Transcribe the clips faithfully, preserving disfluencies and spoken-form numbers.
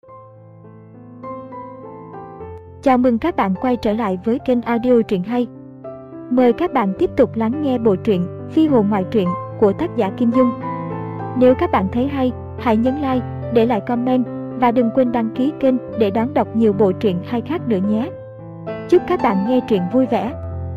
Chào mừng các bạn quay trở lại với kênh audio truyện hay. Mời các bạn tiếp tục lắng nghe bộ truyện Phi hồn ngoại truyện của tác giả Kim Dung. Nếu các bạn thấy hay, hãy nhấn like, để lại comment và đừng quên đăng ký kênh để đón đọc nhiều bộ truyện hay khác nữa nhé. Chúc các bạn nghe truyện vui vẻ.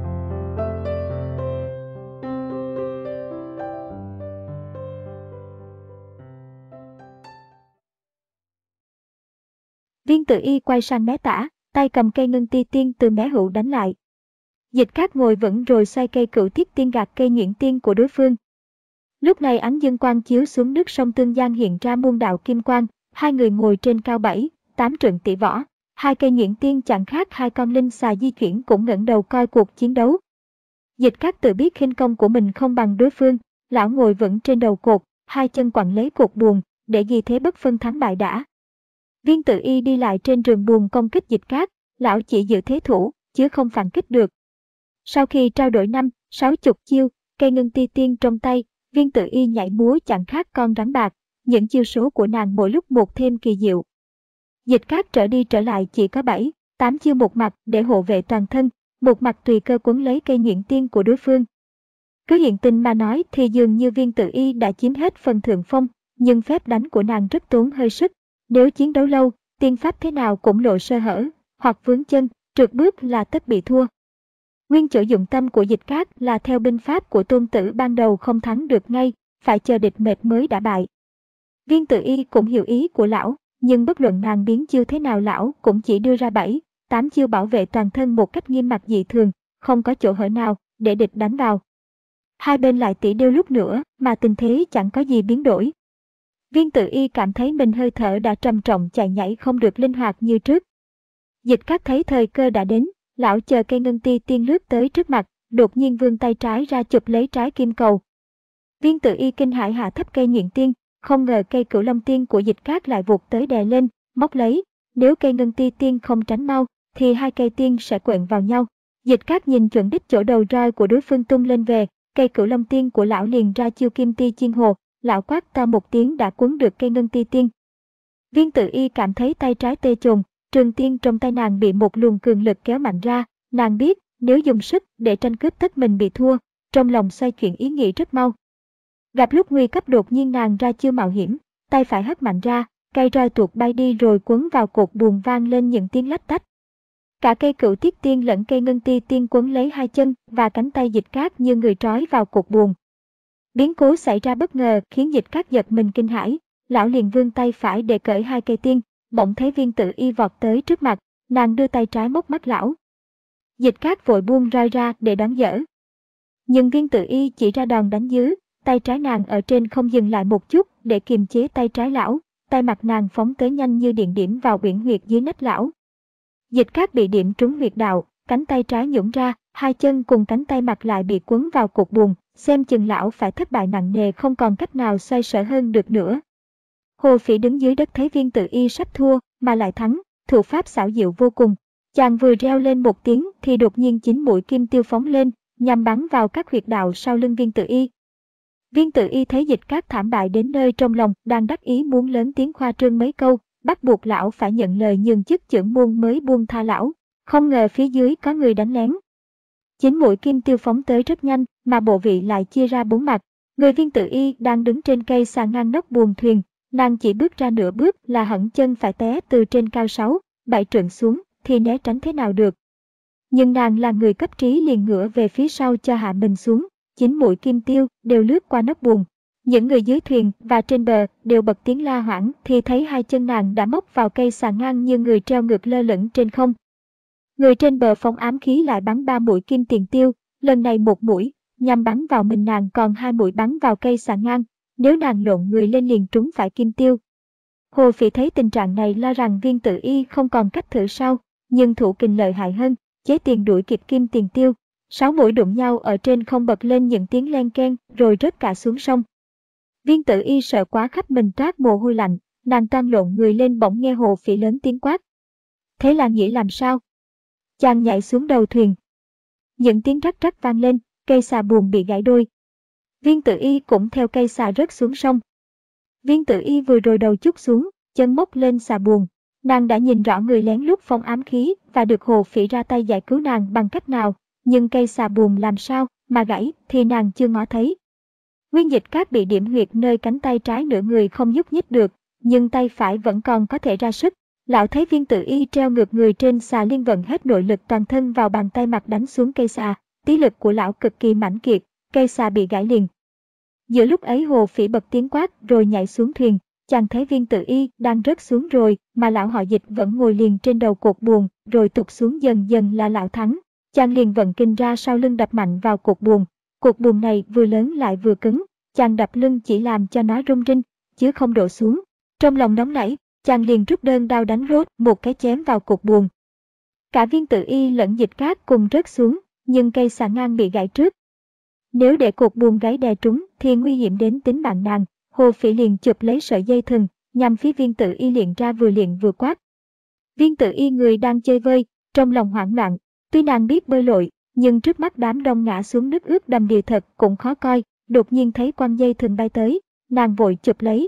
Viên Tử Y quay sang mé tả, tay cầm cây ngân ti tiên từ mé hữu đánh lại. Dịch Cát ngồi vững rồi xoay cây cửu thiết tiên gạt cây nhuyễn tiên của đối phương. Lúc này ánh dương quang chiếu xuống nước sông Tương Giang hiện ra muôn đạo kim quang, hai người ngồi trên cao bảy, tám trượng tỷ võ. Hai cây nhuyễn tiên chẳng khác hai con linh xà di chuyển cũng ngẩng đầu coi cuộc chiến đấu. Dịch Cát tự biết khinh công của mình không bằng đối phương, lão ngồi vững trên đầu cột, hai chân quặn lấy cột buồm, để ghi thế bất phân thắng bại đã. Viên Tử Y đi lại trên rừng buồm công kích Dịch Cát, lão chỉ giữ thế thủ, chứ không phản kích được. Sau khi trao đổi năm, sáu chục chiêu, cây ngân ti tiên trong tay, Viên Tử Y nhảy múa chẳng khác con rắn bạc, những chiêu số của nàng mỗi lúc một thêm kỳ diệu. Dịch Cát trở đi trở lại chỉ có bảy, tám chiêu một mặt để hộ vệ toàn thân, một mặt tùy cơ quấn lấy cây nhuyễn tiên của đối phương. Cứ hiện tình mà nói thì dường như Viên Tử Y đã chiếm hết phần thượng phong, nhưng phép đánh của nàng rất tốn hơi sức. Nếu chiến đấu lâu, tiên pháp thế nào cũng lộ sơ hở, hoặc vướng chân, trượt bước là tất bị thua. Nguyên chỗ dụng tâm của Dịch Cát là theo binh pháp của Tôn Tử ban đầu không thắng được ngay, phải chờ địch mệt mới đã bại. Viên Tử Y cũng hiểu ý của lão, nhưng bất luận nàng biến chiêu thế nào lão cũng chỉ đưa ra bảy, tám chiêu bảo vệ toàn thân một cách nghiêm mặt dị thường, không có chỗ hở nào để địch đánh vào. Hai bên lại tỉ điêu lúc nữa mà tình thế chẳng có gì biến đổi. Viên Tử Y cảm thấy mình hơi thở đã trầm trọng, chạy nhảy không được linh hoạt như trước. Dịch Cát thấy thời cơ đã đến, lão chờ cây ngân ti tiên lướt tới trước mặt, đột nhiên vươn tay trái ra chụp lấy trái kim cầu. Viên Tử Y kinh hãi hạ thấp cây nhuyễn tiên, không ngờ cây cửu long tiên của Dịch Cát lại vụt tới đè lên, móc lấy. Nếu cây ngân ti tiên không tránh mau, thì hai cây tiên sẽ quện vào nhau. Dịch Cát nhìn chuẩn đích chỗ đầu roi của đối phương tung lên về, cây cửu long tiên của lão liền ra chiêu kim ti chiên hồ. Lão quát to một tiếng đã cuốn được cây ngân ti tiên. Viên Tử Y cảm thấy tay trái tê chồn, trường tiên trong tay nàng bị một luồng cường lực kéo mạnh ra. Nàng biết nếu dùng sức để tranh cướp tất mình bị thua, trong lòng xoay chuyển ý nghĩ rất mau. Gặp lúc nguy cấp đột nhiên nàng ra chiêu mạo hiểm, tay phải hất mạnh ra, cây roi tuột bay đi rồi quấn vào cột buồm vang lên những tiếng lách tách. Cả cây cửu thiết tiên lẫn cây ngân ti tiên quấn lấy hai chân và cánh tay Dịch Cát như người trói vào cột buồm. Biến cố xảy ra bất ngờ khiến Dịch Cát giật mình kinh hãi, lão liền vươn tay phải để cởi hai cây tiên, bỗng thấy Viên Tử Y vọt tới trước mặt, nàng đưa tay trái móc mắt lão. Dịch Cát vội buông roi ra để đón dở. Nhưng Viên Tử Y chỉ ra đòn đánh dưới, tay trái nàng ở trên không dừng lại một chút để kiềm chế tay trái lão, tay mặt nàng phóng tới nhanh như điện điểm vào uyển huyệt dưới nách lão. Dịch Cát bị điểm trúng huyệt đạo, cánh tay trái nhũn ra, hai chân cùng cánh tay mặt lại bị quấn vào cột buồm. Xem chừng lão phải thất bại nặng nề, không còn cách nào xoay sở hơn được nữa. Hồ Phỉ đứng dưới đất thấy Viên Tử Y sắp thua mà lại thắng, thủ pháp xảo diệu vô cùng. Chàng vừa reo lên một tiếng thì đột nhiên chín mũi kim tiêu phóng lên, nhằm bắn vào các huyệt đạo sau lưng Viên Tử Y. Viên Tử Y thấy Dịch Cát thảm bại đến nơi, trong lòng đang đắc ý muốn lớn tiếng khoa trương mấy câu, bắt buộc lão phải nhận lời nhường chức chưởng môn mới buông tha lão. Không ngờ phía dưới có người đánh lén. Chín mũi kim tiêu phóng tới rất nhanh, mà bộ vị lại chia ra bốn mặt. Người Viên Tử Y đang đứng trên cây xà ngang nóc buồm thuyền, nàng chỉ bước ra nửa bước là hẳn chân phải té từ trên cao sáu, bảy trượng xuống, thì né tránh thế nào được. Nhưng nàng là người cấp trí liền ngửa về phía sau cho hạ mình xuống, chín mũi kim tiêu đều lướt qua nóc buồm. Những người dưới thuyền và trên bờ đều bật tiếng la hoảng thì thấy hai chân nàng đã móc vào cây xà ngang như người treo ngược lơ lửng trên không. Người trên bờ phóng ám khí lại bắn ba mũi kim tiền tiêu, lần này một mũi nhằm bắn vào mình nàng, còn hai mũi bắn vào cây xà ngang, nếu nàng lộn người lên liền trúng phải kim tiêu. Hồ Phỉ thấy tình trạng này lo rằng Viên Tử Y không còn cách thử sau, nhưng thủ kình lợi hại hơn, chế tiền đuổi kịp kim tiền tiêu. Sáu mũi đụng nhau ở trên không bật lên những tiếng len keng rồi rớt cả xuống sông. Viên Tử Y sợ quá khắp mình toát mồ hôi lạnh, nàng toan lộn người lên bỗng nghe Hồ Phỉ lớn tiếng quát. Thế là nghĩ làm sao? Chàng nhảy xuống đầu thuyền. Những tiếng rắc rắc vang lên, cây xà buồm bị gãy đôi. Viên Tử Y cũng theo cây xà rớt xuống sông. Viên Tử Y vừa rồi đầu chút xuống, chân móc lên xà buồm, Nàng đã nhìn rõ người lén lút phong ám khí và được Hồ Phỉ ra tay giải cứu nàng bằng cách nào, nhưng cây xà buồm làm sao mà gãy thì nàng chưa ngó thấy. Nguyên Dịch Cát bị điểm huyệt nơi cánh tay trái, nửa người không nhúc nhích được, nhưng tay phải vẫn còn có thể ra sức. Lão thấy Viên Tử Y treo ngược người trên xà liên vận hết nội lực toàn thân vào bàn tay mặt đánh xuống cây xà, tí lực của lão cực kỳ mãnh kiệt, cây xà bị gãy liền. Giữa lúc ấy Hồ Phỉ bật tiếng quát rồi nhảy xuống thuyền, chàng thấy Viên Tử Y đang rớt xuống rồi mà lão họ Dịch vẫn ngồi liền trên đầu cột buồm, rồi tụt xuống dần dần là lão thắng. Chàng liền vận kinh ra sau lưng đập mạnh vào cột buồm. Cột buồm này vừa lớn lại vừa cứng, chàng đập lưng chỉ làm cho nó rung rinh, chứ không đổ xuống. Trong lòng nóng nảy, chàng liền rút đơn đao đánh rốt một cái chém vào cột buồm. Cả Viên Tử Y lẫn Dịch Cát cùng rớt xuống, nhưng cây xà ngang bị gãy trước. Nếu để cột buồm gãy đè trúng thì nguy hiểm đến tính mạng nàng. Hồ Phỉ liền chụp lấy sợi dây thừng, nhằm phía Viên Tử Y liền ra vừa liền vừa quát. Viên Tử Y người đang chơi vơi, trong lòng hoảng loạn. Tuy nàng biết bơi lội, nhưng trước mắt đám đông ngã xuống nước ướt đầm đìa thật cũng khó coi. Đột nhiên thấy quăng dây thừng bay tới, nàng vội chụp lấy.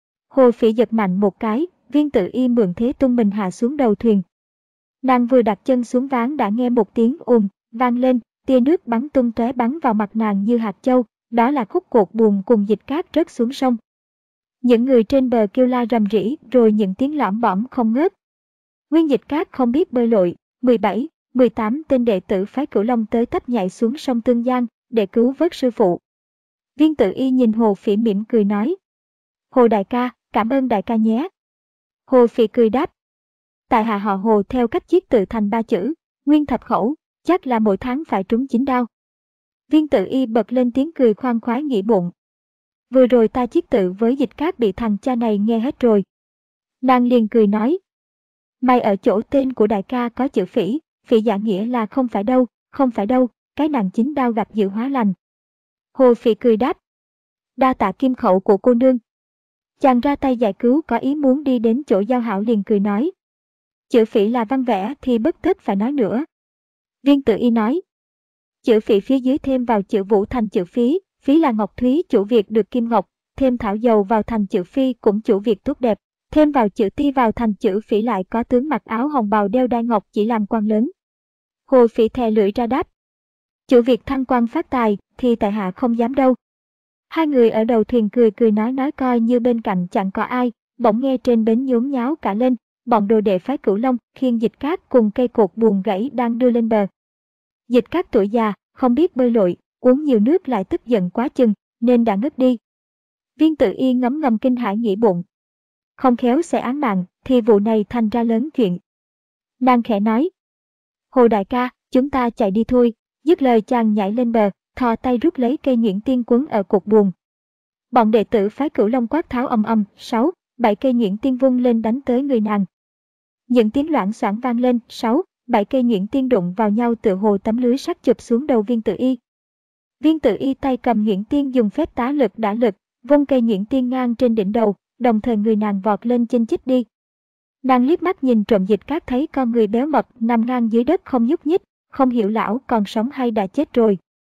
Hồ Phỉ giật mạnh một cái, Viên Tử Y mượn thế tung mình hạ xuống đầu thuyền. Nàng vừa đặt chân xuống ván đã nghe một tiếng ùm vang lên, tia nước bắn tung tóe bắn vào mặt nàng như hạt châu, đó là khúc cột buồm cùng Dịch Cát rớt xuống sông. Những người trên bờ kêu la rầm rĩ, rồi những tiếng lõm bõm không ngớt. Nguyên Dịch Cát không biết bơi lội, mười bảy, mười tám tên đệ tử phái Cửu Long tới tấp nhảy xuống sông Tương Giang để cứu vớt sư phụ. Viên Tử Y nhìn Hồ Phỉ mỉm cười nói: Hồ đại ca, cảm ơn đại ca nhé. Hồ Phỉ cười đáp: Tại hạ họ Hồ theo cách chiết tự thành ba chữ, nguyên thập khẩu, chắc là mỗi tháng phải trúng chín đao. Viên Tử Y bật lên tiếng cười khoan khoái nghĩ bụng. Vừa rồi ta chiết tự với Dịch Cát bị thằng cha này nghe hết rồi. Nàng liền cười nói: Mày ở chỗ tên của đại ca có chữ Phỉ, Phỉ giả nghĩa là không phải đâu, không phải đâu, cái nàng chín đao gặp dự hóa lành. Hồ Phỉ cười đáp: Đa tạ kim khẩu của cô nương. Chàng ra tay giải cứu có ý muốn đi đến chỗ Giao Hảo liền cười nói: Chữ Phỉ là văn vẽ thì bất tất phải nói nữa. Viên Tử Y nói: Chữ Phỉ phía dưới thêm vào chữ Vũ thành chữ Phí, Phí là ngọc thúy chủ việc được kim ngọc, thêm thảo dầu vào thành chữ Phi cũng chủ việc tốt đẹp, thêm vào chữ Ti vào thành chữ Phỉ lại có tướng mặc áo hồng bào đeo đai ngọc chỉ làm quan lớn. Hồ Phỉ thè lưỡi ra đáp: Chủ việc thăng quan phát tài thì tại hạ không dám đâu. Hai người ở đầu thuyền cười cười nói nói coi như bên cạnh chẳng có ai, bỗng nghe trên bến nhốn nháo cả lên, bọn đồ đệ phái Cửu Long khiêng Dịch Cát cùng cây cột buồm gãy đang đưa lên bờ. Dịch Cát tuổi già, không biết bơi lội, uống nhiều nước lại tức giận quá chừng, nên đã ngất đi. Viên Tử Y ngấm ngầm kinh hãi nghĩ bụng. Không khéo sẽ án mạng, thì vụ này thành ra lớn chuyện. Nàng khẽ nói: Hồ đại ca, chúng ta chạy đi thôi. Dứt lời chàng nhảy lên bờ, thò tay rút lấy cây nhuyễn tiên quấn ở cột buồm. Bọn đệ tử phái Cửu Long quát tháo ầm ầm, sáu, bảy cây nhuyễn tiên vung lên đánh tới người nàng. Những tiếng loảng xoảng vang lên, sáu, bảy cây nhuyễn tiên đụng vào nhau tựa hồ tấm lưới sắt chụp xuống đầu Viên Tử Y. Viên Tử Y tay cầm nhuyễn tiên dùng phép tá lực đả lực, vung cây nhuyễn tiên ngang trên đỉnh đầu, đồng thời người nàng vọt lên trên chích đi. Nàng liếc mắt nhìn trộm Dịch Cát thấy con người béo mập nằm ngang dưới đất không nhúc nhích, không hiểu lão còn sống hay đã chết rồi.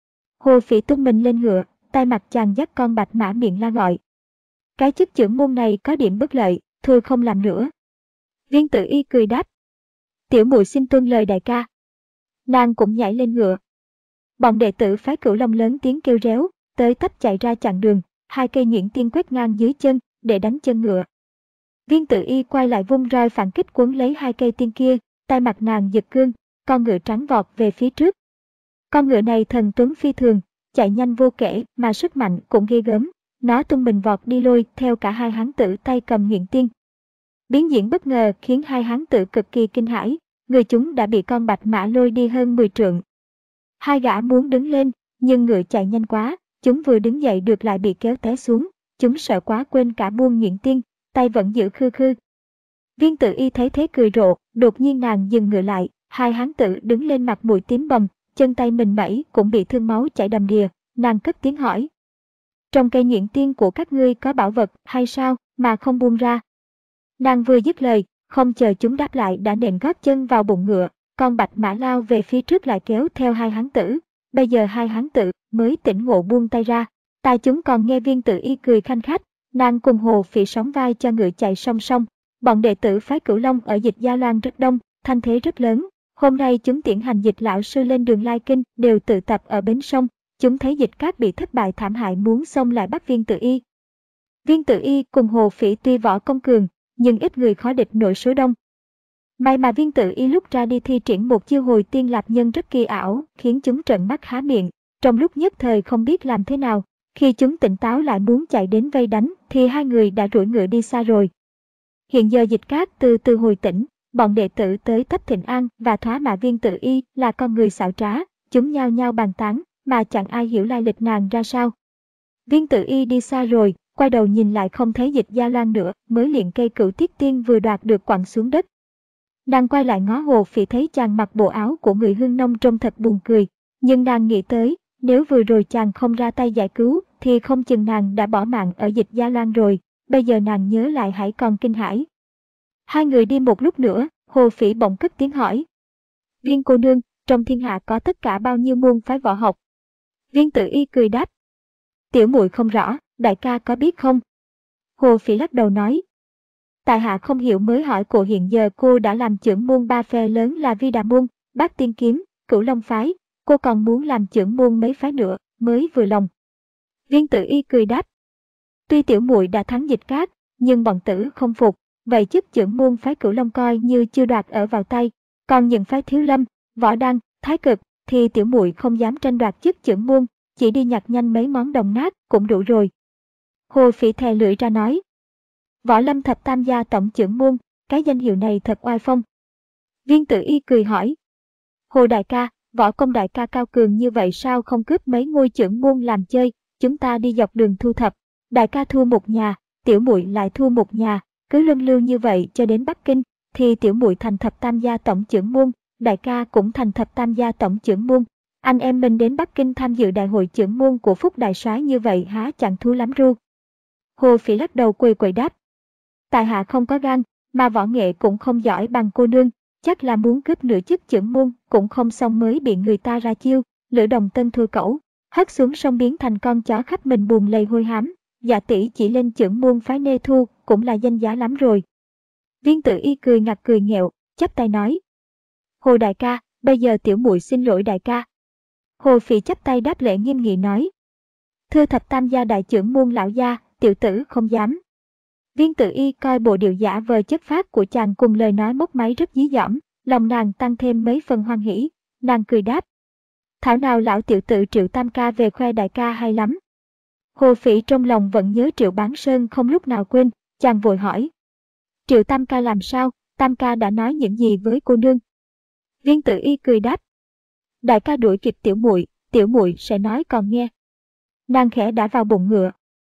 Hồ Phỉ tung mình lên ngựa, tay mặt chàng dắt con bạch mã miệng la gọi: Cái chức trưởng môn này có điểm bất lợi, thôi không làm nữa. Viên Tử Y cười đáp: Tiểu muội xin tuân lời đại ca. Nàng cũng nhảy lên ngựa. Bọn đệ tử phái Cửu Long lớn tiếng kêu réo, tới tấp chạy ra chặn đường, hai cây nhuyễn tiên quét ngang dưới chân để đánh chân ngựa. Viên Tử Y quay lại vung roi phản kích quấn lấy hai cây tiên kia, tay mặt nàng giật cương, con ngựa trắng vọt về phía trước. Con ngựa này thần tuấn phi thường, chạy nhanh vô kể mà sức mạnh cũng ghê gớm, nó tung mình vọt đi lôi theo cả hai hán tử tay cầm nhuyễn tiên. Biến diễn bất ngờ khiến hai hán tử cực kỳ kinh hãi, người chúng đã bị con bạch mã lôi đi hơn mười trượng. Hai gã muốn đứng lên, nhưng ngựa chạy nhanh quá, chúng vừa đứng dậy được lại bị kéo té xuống, chúng sợ quá quên cả buông nhuyễn tiên, tay vẫn giữ khư khư. Viên Tử Y thấy thế cười rộ, đột nhiên nàng dừng ngựa lại, hai hán tử đứng lên mặt mũi tím bầm, chân tay mình mẩy cũng bị thương máu chảy đầm đìa, nàng cất tiếng hỏi: Trong cây nhuyễn tiên của các ngươi có bảo vật hay sao mà không buông ra? Nàng vừa dứt lời, không chờ chúng đáp lại đã nện gót chân vào bụng ngựa, con bạch mã lao về phía trước lại kéo theo hai hán tử. Bây giờ hai hán tử mới tỉnh ngộ buông tay ra, tai chúng còn nghe Viên Tử Y cười khanh khách, nàng cùng Hồ Phỉ sóng vai cho ngựa chạy song song. Bọn đệ tử phái Cửu Long ở Dịch Gia Loan rất đông, thanh thế rất lớn. Hôm nay chúng tiễn hành Dịch lão sư lên đường Lai Kinh đều tự tập ở bến sông. Chúng thấy Dịch Cát bị thất bại thảm hại muốn xông lại bắt Viên Tự Y. Viên Tự Y cùng Hồ Phỉ tuy võ công cường, nhưng ít người khó địch nổi số đông. May mà Viên Tự Y lúc ra đi thi triển một chiêu hồi tiên lạp nhân rất kỳ ảo, khiến chúng trợn mắt há miệng, trong lúc nhất thời không biết làm thế nào. Khi chúng tỉnh táo lại muốn chạy đến vây đánh, thì hai người đã đuổi ngựa đi xa rồi. Hiện giờ Dịch Cát từ từ hồi tỉnh, bọn đệ tử tới thắp thịnh an và thoá mạ Viên Tự Y là con người xảo trá, chúng nhao nhao bàn tán, mà chẳng ai hiểu lai lịch nàng ra sao. Viên Tự Y đi xa rồi, quay đầu nhìn lại không thấy Dịch Gia Loan nữa, mới liền cây Cửu Tiết Tiên vừa đoạt được quẳng xuống đất. Nàng quay lại ngó Hồ Phỉ thấy chàng mặc bộ áo của người Hương Nông trông thật buồn cười, nhưng nàng nghĩ tới, nếu vừa rồi chàng không ra tay giải cứu, thì không chừng nàng đã bỏ mạng ở Dịch Gia Loan rồi, bây giờ nàng nhớ lại hãy còn kinh hãi. Hai người đi một lúc nữa, Hồ Phỉ bỗng cất tiếng hỏi. Viên cô nương, trong thiên hạ có tất cả bao nhiêu môn phái võ học? Viên Tự Y cười đáp. Tiểu muội không rõ, đại ca có biết không? Hồ Phỉ lắc đầu nói. Tại hạ không hiểu mới hỏi cô, hiện giờ cô đã làm trưởng môn ba phe lớn là Vi Đà môn, Bát Tiên kiếm, Cửu Long phái, cô còn muốn làm trưởng môn mấy phái nữa, mới vừa lòng. Viên Tự Y cười đáp. Tuy tiểu muội đã thắng Dịch Cát, nhưng bọn tử không phục, vậy chức trưởng môn phái Cửu Long coi như chưa đoạt ở vào tay, còn những phái Thiếu Lâm, Võ Đăng, Thái Cực thì tiểu muội không dám tranh đoạt chức trưởng môn, chỉ đi nhặt nhanh mấy món đồng nát cũng đủ rồi. Hồ Phỉ thè lưỡi ra nói. Võ Lâm thập tam gia tổng trưởng môn, cái danh hiệu này thật oai phong. Viên Tự Y cười hỏi. Hồ đại ca, võ công đại ca cao cường như vậy sao không cướp mấy ngôi trưởng môn làm chơi, chúng ta đi dọc đường thu thập, đại ca thua một nhà, tiểu muội lại thua một nhà, cứ luân lưu như vậy cho đến Bắc Kinh, thì tiểu muội thành thập tam gia tổng trưởng môn, đại ca cũng thành thập tam gia tổng trưởng môn. Anh em mình đến Bắc Kinh tham dự đại hội trưởng môn của Phúc đại soái như vậy há chẳng thú lắm ru. Hồ Phỉ lắc đầu quỳ quỳ đáp. Tại hạ không có gan, mà võ nghệ cũng không giỏi bằng cô nương, chắc là muốn cướp nửa chức trưởng môn cũng không xong mới bị người ta ra chiêu. Lữ Đồng Tân thua cẩu, hất xuống sông biến thành con chó khắp mình buồn lầy hôi hám. Dạ tỷ chỉ lên trưởng môn phái Nê Thu cũng là danh giá lắm rồi. Viên Tự Y cười ngặt cười nghẹo, chắp tay nói. Hồ đại ca, bây giờ tiểu muội xin lỗi đại ca. Hồ Phỉ chắp tay đáp lễ nghiêm nghị nói. Thưa thập tam gia đại trưởng môn lão gia, tiểu tử không dám. Viên Tự Y coi bộ điệu giả vờ chất phác của chàng cùng lời nói móc máy rất dí dỏm, lòng nàng tăng thêm mấy phần hoan hỉ, nàng cười đáp. Thảo nào lão tiểu tử Triệu Tam ca về khoe đại ca hay lắm. Hồ Phỉ trong lòng vẫn nhớ Triệu Bán Sơn không lúc nào quên, chàng vội hỏi. Triệu Tam ca làm sao, Tam ca đã nói những gì với cô nương? Viên Tự Y cười đáp. Đại ca đuổi kịp tiểu muội, tiểu muội sẽ nói còn nghe. Nàng khẽ đã vào bụng ngựa.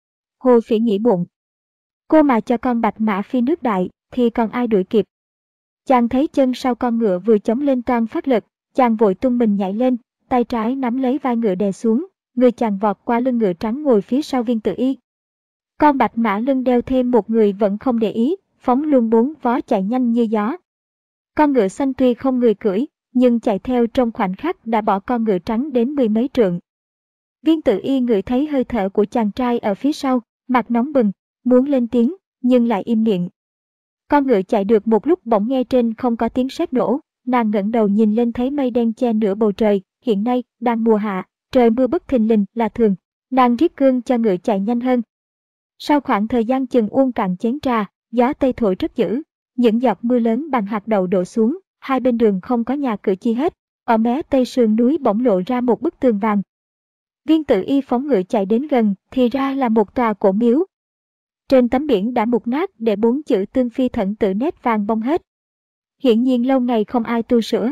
Hồ Phỉ nghĩ bụng. Cô mà cho con bạch mã phi nước đại, thì còn ai đuổi kịp. Chàng thấy chân sau con ngựa vừa chống lên toan phát lực, chàng vội tung mình nhảy lên, tay trái nắm lấy vai ngựa đè xuống, người chàng vọt qua lưng ngựa trắng ngồi phía sau Viên Tự Y. Con bạch mã lưng đeo thêm một người vẫn không để ý, phóng luôn bốn vó chạy nhanh như gió. Con ngựa xanh tuy không người cưỡi, nhưng chạy theo trong khoảnh khắc đã bỏ con ngựa trắng đến mười mấy trượng. Viên Tự Y ngửi thấy hơi thở của chàng trai ở phía sau, mặt nóng bừng, muốn lên tiếng, nhưng lại im miệng. Con ngựa chạy được một lúc bỗng nghe trên không có tiếng sét nổ, nàng ngẩng đầu nhìn lên thấy mây đen che nửa bầu trời, hiện nay đang mùa hạ, trời mưa bất thình lình là thường, nàng riết cương cho ngựa chạy nhanh hơn. Sau khoảng thời gian chừng uống cạn chén trà, gió tây thổi rất dữ, những giọt mưa lớn bằng hạt đậu đổ xuống, hai bên đường không có nhà cửa chi hết, ở mé tây sườn núi bỗng lộ ra một bức tường vàng. Viên Tự Y phóng ngựa chạy đến gần, thì ra là một tòa cổ miếu. Trên tấm biển đã mục nát để bốn chữ Tương Phi Thận Tự nét vàng bông hết. Hiển nhiên lâu ngày không ai tu sửa.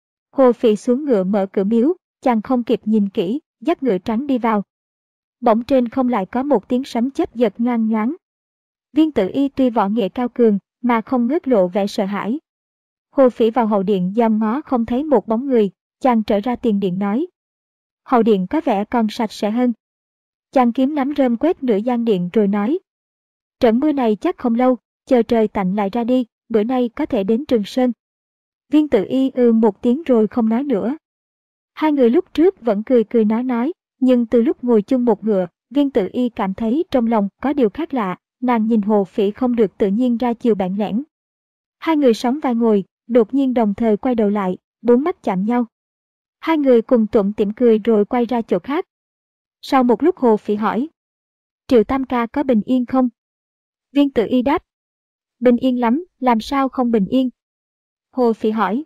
Hồ Phỉ xuống ngựa mở cửa miếu, chàng không kịp nhìn kỹ, dắt ngựa trắng đi vào. Bỗng trên không lại có một tiếng sấm chớp giật nhoang nhoáng. Viên Tự Y tuy võ nghệ cao cường, mà không ngớt lộ vẻ sợ hãi. Hồ Phỉ vào hậu điện dòm ngó không thấy một bóng người, chàng trở ra tiền điện nói. Hậu điện có vẻ còn sạch sẽ hơn. Chàng kiếm nắm rơm quét nửa gian điện rồi nói. Trận mưa này chắc không lâu, chờ trời tạnh lại ra đi, bữa nay có thể đến Trường Sơn. Viên Tự Y ư một tiếng rồi không nói nữa. Hai người lúc trước vẫn cười cười nói nói, nhưng từ lúc ngồi chung một ngựa, Viên Tự Y cảm thấy trong lòng có điều khác lạ, nàng nhìn Hồ Phỉ không được tự nhiên ra chiều bản lẽn, Hai người sóng vai ngồi, đột nhiên đồng thời quay đầu lại, bốn mắt chạm nhau. Hai người cùng tủm tỉm cười rồi quay ra chỗ khác. Sau một lúc Hồ Phỉ hỏi, Triệu Tam ca có bình yên không? Viên Tử Y đáp, bình yên lắm, làm sao không bình yên? Hồ Phỉ hỏi,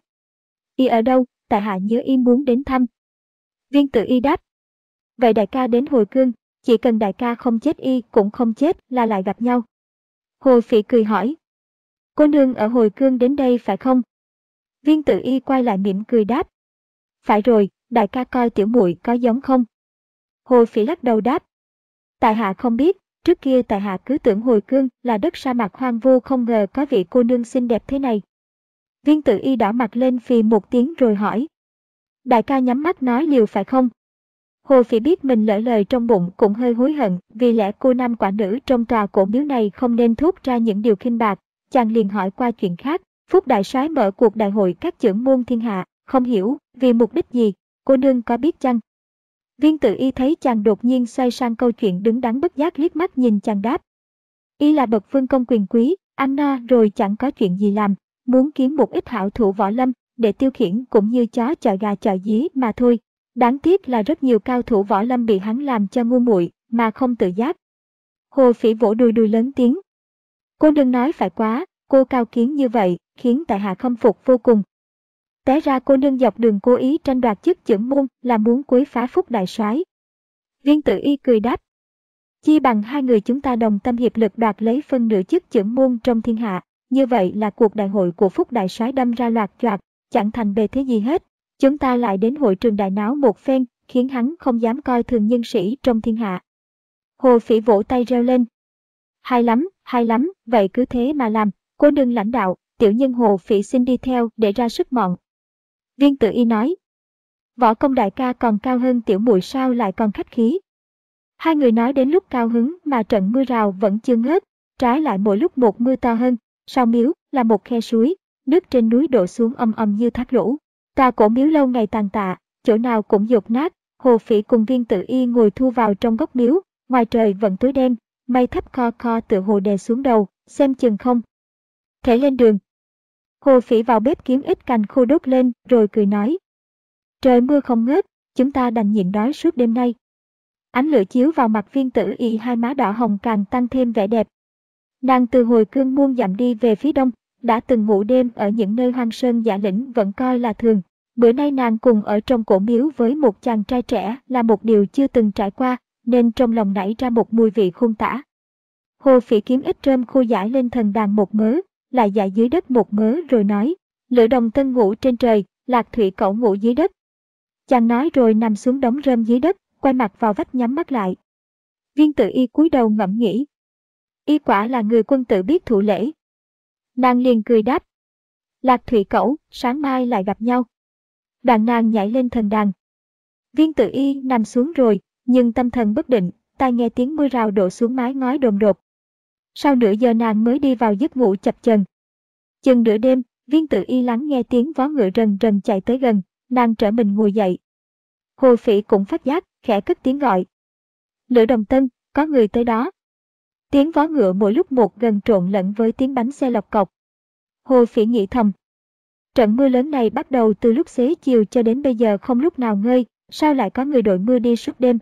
y ở đâu, tại hạ nhớ y muốn đến thăm. Viên Tử Y đáp, vậy đại ca đến hồi cương, chỉ cần đại ca không chết y cũng không chết là lại gặp nhau. Hồ Phỉ cười hỏi, cô nương ở hồi cương đến đây phải không? Viên Tử Y quay lại mỉm cười đáp, phải rồi, đại ca coi tiểu muội có giống không? Hồ Phỉ lắc đầu đáp, tại hạ không biết, trước kia tại hạ cứ tưởng hồi cương là đất sa mạc hoang vu, không ngờ có vị cô nương xinh đẹp thế này. Viên Tử Y đỏ mặt lên phì một tiếng rồi hỏi, đại ca nhắm mắt nói liều phải không? Hồ Phỉ biết mình lỡ lời trong bụng cũng hơi hối hận, vì lẽ cô nam quả nữ trong tòa cổ miếu này không nên thốt ra những điều khinh bạc. Chàng liền hỏi qua chuyện khác. Phúc đại soái mở cuộc đại hội các chưởng môn thiên hạ, không hiểu vì mục đích gì, cô nương có biết chăng? Viên Tử Y thấy chàng đột nhiên xoay sang câu chuyện đứng đắn bất giác liếc mắt nhìn chàng đáp, y là bậc vương công quyền quý, ăn no rồi chẳng có chuyện gì làm, muốn kiếm một ít hảo thủ võ lâm để tiêu khiển cũng như chó chọi gà chọi dí mà thôi. Đáng tiếc là rất nhiều cao thủ võ lâm bị hắn làm cho ngu muội mà không tự giác. Hồ Phỉ vỗ đùi đùi lớn tiếng, cô đừng nói phải quá, cô cao kiến như vậy khiến tại hạ khâm phục vô cùng. Té ra cô nương dọc đường cố ý tranh đoạt chức chưởng môn là muốn quấy phá Phúc đại soái. Viên Tử Y cười đáp, chi bằng hai người chúng ta đồng tâm hiệp lực đoạt lấy phân nửa chức chưởng môn trong thiên hạ, như vậy là cuộc đại hội của Phúc đại soái đâm ra loạt choạc, chẳng thành bề thế gì hết. Chúng ta lại đến hội trường đại náo một phen, khiến hắn không dám coi thường nhân sĩ trong thiên hạ. Hồ Phỉ vỗ tay reo lên, hay lắm, hay lắm, vậy cứ thế mà làm, cô đừng lãnh đạo, tiểu nhân Hồ Phỉ xin đi theo để ra sức mọn. Viên Tử Y nói, võ công đại ca còn cao hơn tiểu muội sao lại còn khách khí. Hai người nói đến lúc cao hứng mà trận mưa rào vẫn chưa ngớt, trái lại mỗi lúc một mưa to hơn. Sau miếu là một khe suối, nước trên núi đổ xuống ầm ầm như thác lũ. Tòa cổ miếu lâu ngày tàn tạ, chỗ nào cũng dột nát. Hồ Phỉ cùng Viên Tử Y ngồi thu vào trong góc miếu, ngoài trời vẫn tối đen, mây thấp kho kho tựa hồ đè xuống đầu, xem chừng không thể lên đường. Hồ Phỉ vào bếp kiếm ít cành khô đốt lên rồi cười nói, trời mưa không ngớt, chúng ta đành nhịn đói suốt đêm nay. Ánh lửa chiếu vào mặt Viên Tử Y, hai má đỏ hồng càng tăng thêm vẻ đẹp. Nàng từ hồi cương muôn dặm đi về phía đông, đã từng ngủ đêm ở những nơi hoang sơn dã lĩnh vẫn coi là thường. Bữa nay nàng cùng ở trong cổ miếu với một chàng trai trẻ là một điều chưa từng trải qua, nên trong lòng nảy ra một mùi vị khôn tả. Hồ Phỉ kiếm ít rơm khô dải lên thần đàn một mớ, lại dải dưới đất một mớ rồi nói, Lữ Đồng Tân ngủ trên trời, Lạc Thủy Cẩu ngủ dưới đất. Chàng nói rồi nằm xuống đống rơm dưới đất, quay mặt vào vách nhắm mắt lại. Viên Tử Y cúi đầu ngẫm nghĩ, y quả là người quân tử biết thụ lễ. Nàng liền cười đáp, Lạc Thủy Cẩu, sáng mai lại gặp nhau. Đoạn nàng nhảy lên thần đàn. Viên Tử Y nằm xuống rồi, nhưng tâm thần bất định, tai nghe tiếng mưa rào đổ xuống mái ngói đồn đột. Sau nửa giờ nàng mới đi vào giấc ngủ chập chờn. Chừng nửa đêm, Viên Tử Y lắng nghe tiếng vó ngựa rần rần chạy tới gần, nàng trở mình ngồi dậy. Hồ Phỉ cũng phát giác, khẽ cất tiếng gọi, Lữ Đồng Tân, có người tới đó. Tiếng vó ngựa mỗi lúc một gần trộn lẫn với tiếng bánh xe lộc cộc. Hồ Phỉ nghĩ thầm, trận mưa lớn này bắt đầu từ lúc xế chiều cho đến bây giờ không lúc nào ngơi, sao lại có người đội mưa đi suốt đêm.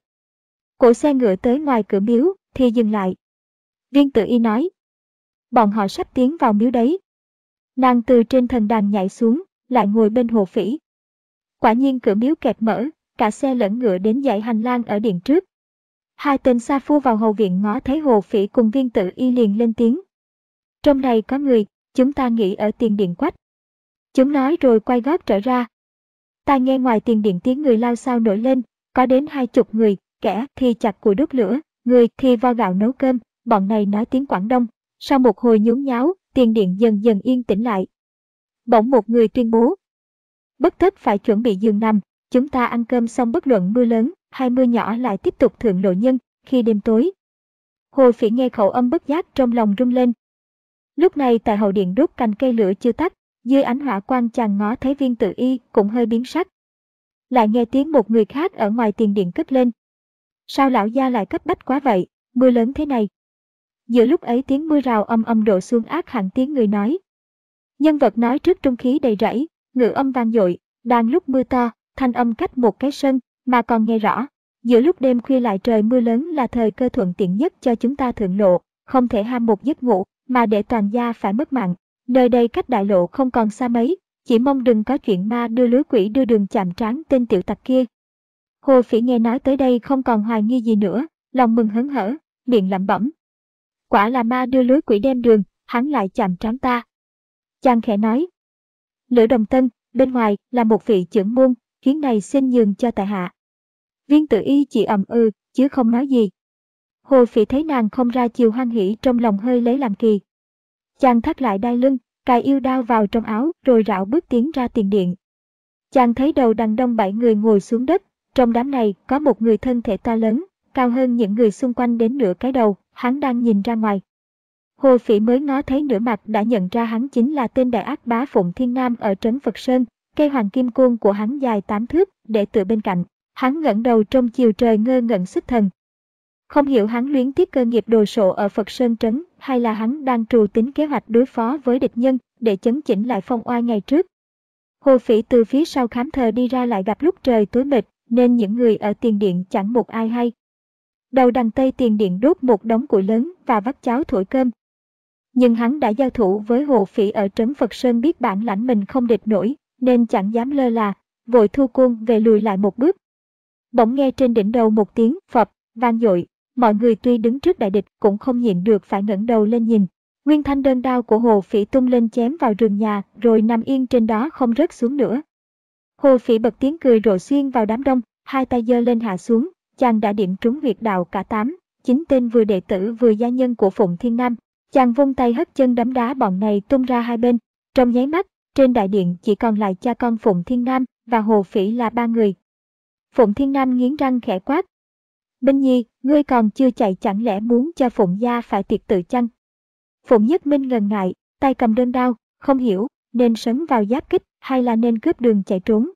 Cỗ xe ngựa tới ngoài cửa miếu thì dừng lại. Viên Tử Y nói, bọn họ sắp tiến vào miếu đấy. Nàng từ trên thần đàn nhảy xuống, lại ngồi bên Hồ Phỉ. Quả nhiên cửa miếu kẹt mở, cả xe lẫn ngựa đến dãy hành lang ở điện trước. Hai tên sa phu vào hậu viện ngó thấy Hồ Phỉ cùng Viên Tử Y liền lên tiếng, trong này có người, chúng ta nghỉ ở tiền điện quách. Chúng nói rồi quay gót trở ra. Ta nghe ngoài tiền điện tiếng người lao xao nổi lên, có đến hai chục người, kẻ thì chặt củi đốt lửa, người thì vo gạo nấu cơm, bọn này nói tiếng Quảng Đông. Sau một hồi nhốn nháo, tiền điện dần dần yên tĩnh lại. Bỗng một người tuyên bố, bất tất phải chuẩn bị giường nằm, chúng ta ăn cơm xong bất luận mưa lớn hay mưa nhỏ lại tiếp tục thượng lộ nhân khi đêm tối. Hồ Phỉ nghe khẩu âm bất giác trong lòng rung lên. Lúc này tại hậu điện đốt cành cây lửa chưa tắt, dưới ánh hỏa quang chàng ngó thấy Viên Tử Y cũng hơi biến sắc. Lại nghe tiếng một người khác ở ngoài tiền điện cất lên, sao lão gia lại cấp bách quá vậy, mưa lớn thế này. Giữa lúc ấy tiếng mưa rào âm âm đổ xuống ác hẳn tiếng người nói, Nhân vật nói trước trung khí đầy rẫy, ngữ âm vang dội, đang lúc mưa to, thanh âm cách một cái sân, mà còn nghe rõ. Giữa lúc đêm khuya lại trời mưa lớn là thời cơ thuận tiện nhất cho chúng ta thượng lộ, không thể ham một giấc ngủ, mà để toàn gia phải mất mạng. Nơi đây cách đại lộ không còn xa mấy, chỉ mong đừng có chuyện ma đưa lưới quỷ đưa đường chạm trán tên tiểu tặc kia. Hồ Phỉ nghe nói tới đây không còn hoài nghi gì nữa, lòng mừng hớn hở, miệng lẩm bẩm. Quả là ma đưa lưới quỷ đem đường, hắn lại chạm trán ta. Chàng khẽ nói. Lữ Đồng Tân, bên ngoài là một vị trưởng môn, chuyến này xin nhường cho tại hạ. Viên Tử Y chỉ ậm ừ, chứ không nói gì. Hồ Phỉ thấy nàng không ra chiều hoan hỉ trong lòng hơi lấy làm kỳ. Chàng thắt lại đai lưng, cài yêu đao vào trong áo rồi rảo bước tiến ra tiền điện. Chàng thấy đầu đàn đông bảy người ngồi xuống đất, trong đám này có một người thân thể to lớn, cao hơn những người xung quanh đến nửa cái đầu, hắn đang nhìn ra ngoài. Hồ Phỉ mới ngó thấy nửa mặt đã nhận ra hắn chính là tên đại ác bá Phụng Thiên Nam ở trấn Phật Sơn, cây hoàng kim côn của hắn dài tám thước để tựa bên cạnh. Hắn ngẩng đầu trong chiều trời ngơ ngẩn xuất thần. Không hiểu hắn luyến tiếc cơ nghiệp đồ sộ ở Phật Sơn trấn hay là hắn đang trù tính kế hoạch đối phó với địch nhân để chấn chỉnh lại phong oai ngày trước. Hồ Phỉ từ phía sau khám thờ đi ra lại gặp lúc trời tối mịt nên những người ở tiền điện chẳng một ai hay. Đầu đằng tây tiền điện đốt một đống củi lớn và vắt cháo thổi cơm. Nhưng hắn đã giao thủ với Hồ Phỉ ở trấn Phật Sơn biết bản lãnh mình không địch nổi nên chẳng dám lơ là, vội thu côn về lùi lại một bước. Bỗng nghe trên đỉnh đầu một tiếng phập vang dội, mọi người tuy đứng trước đại địch cũng không nhịn được phải ngẩng đầu lên nhìn. Nguyên thanh đơn đao của Hồ Phỉ tung lên chém vào rừng nhà rồi nằm yên trên đó không rớt xuống nữa. Hồ Phỉ bật tiếng cười rộ xuyên vào đám đông, hai tay giơ lên hạ xuống, chàng đã điểm trúng huyệt đạo cả tám, chín tên vừa đệ tử vừa gia nhân của Phụng Thiên Nam. Chàng vung tay hất chân đấm đá bọn này tung ra hai bên. Trong nháy mắt, trên đại điện chỉ còn lại cha con Phụng Thiên Nam và Hồ Phỉ là ba người. Phụng Thiên Nam nghiến răng khẽ quát. Binh Nhi, ngươi còn chưa chạy chẳng lẽ muốn cho Phụng gia phải tiệc tự chăng? Phụng Nhất Minh ngần ngại, tay cầm đơn đao, không hiểu, nên sấn vào giáp kích hay là nên cướp đường chạy trốn.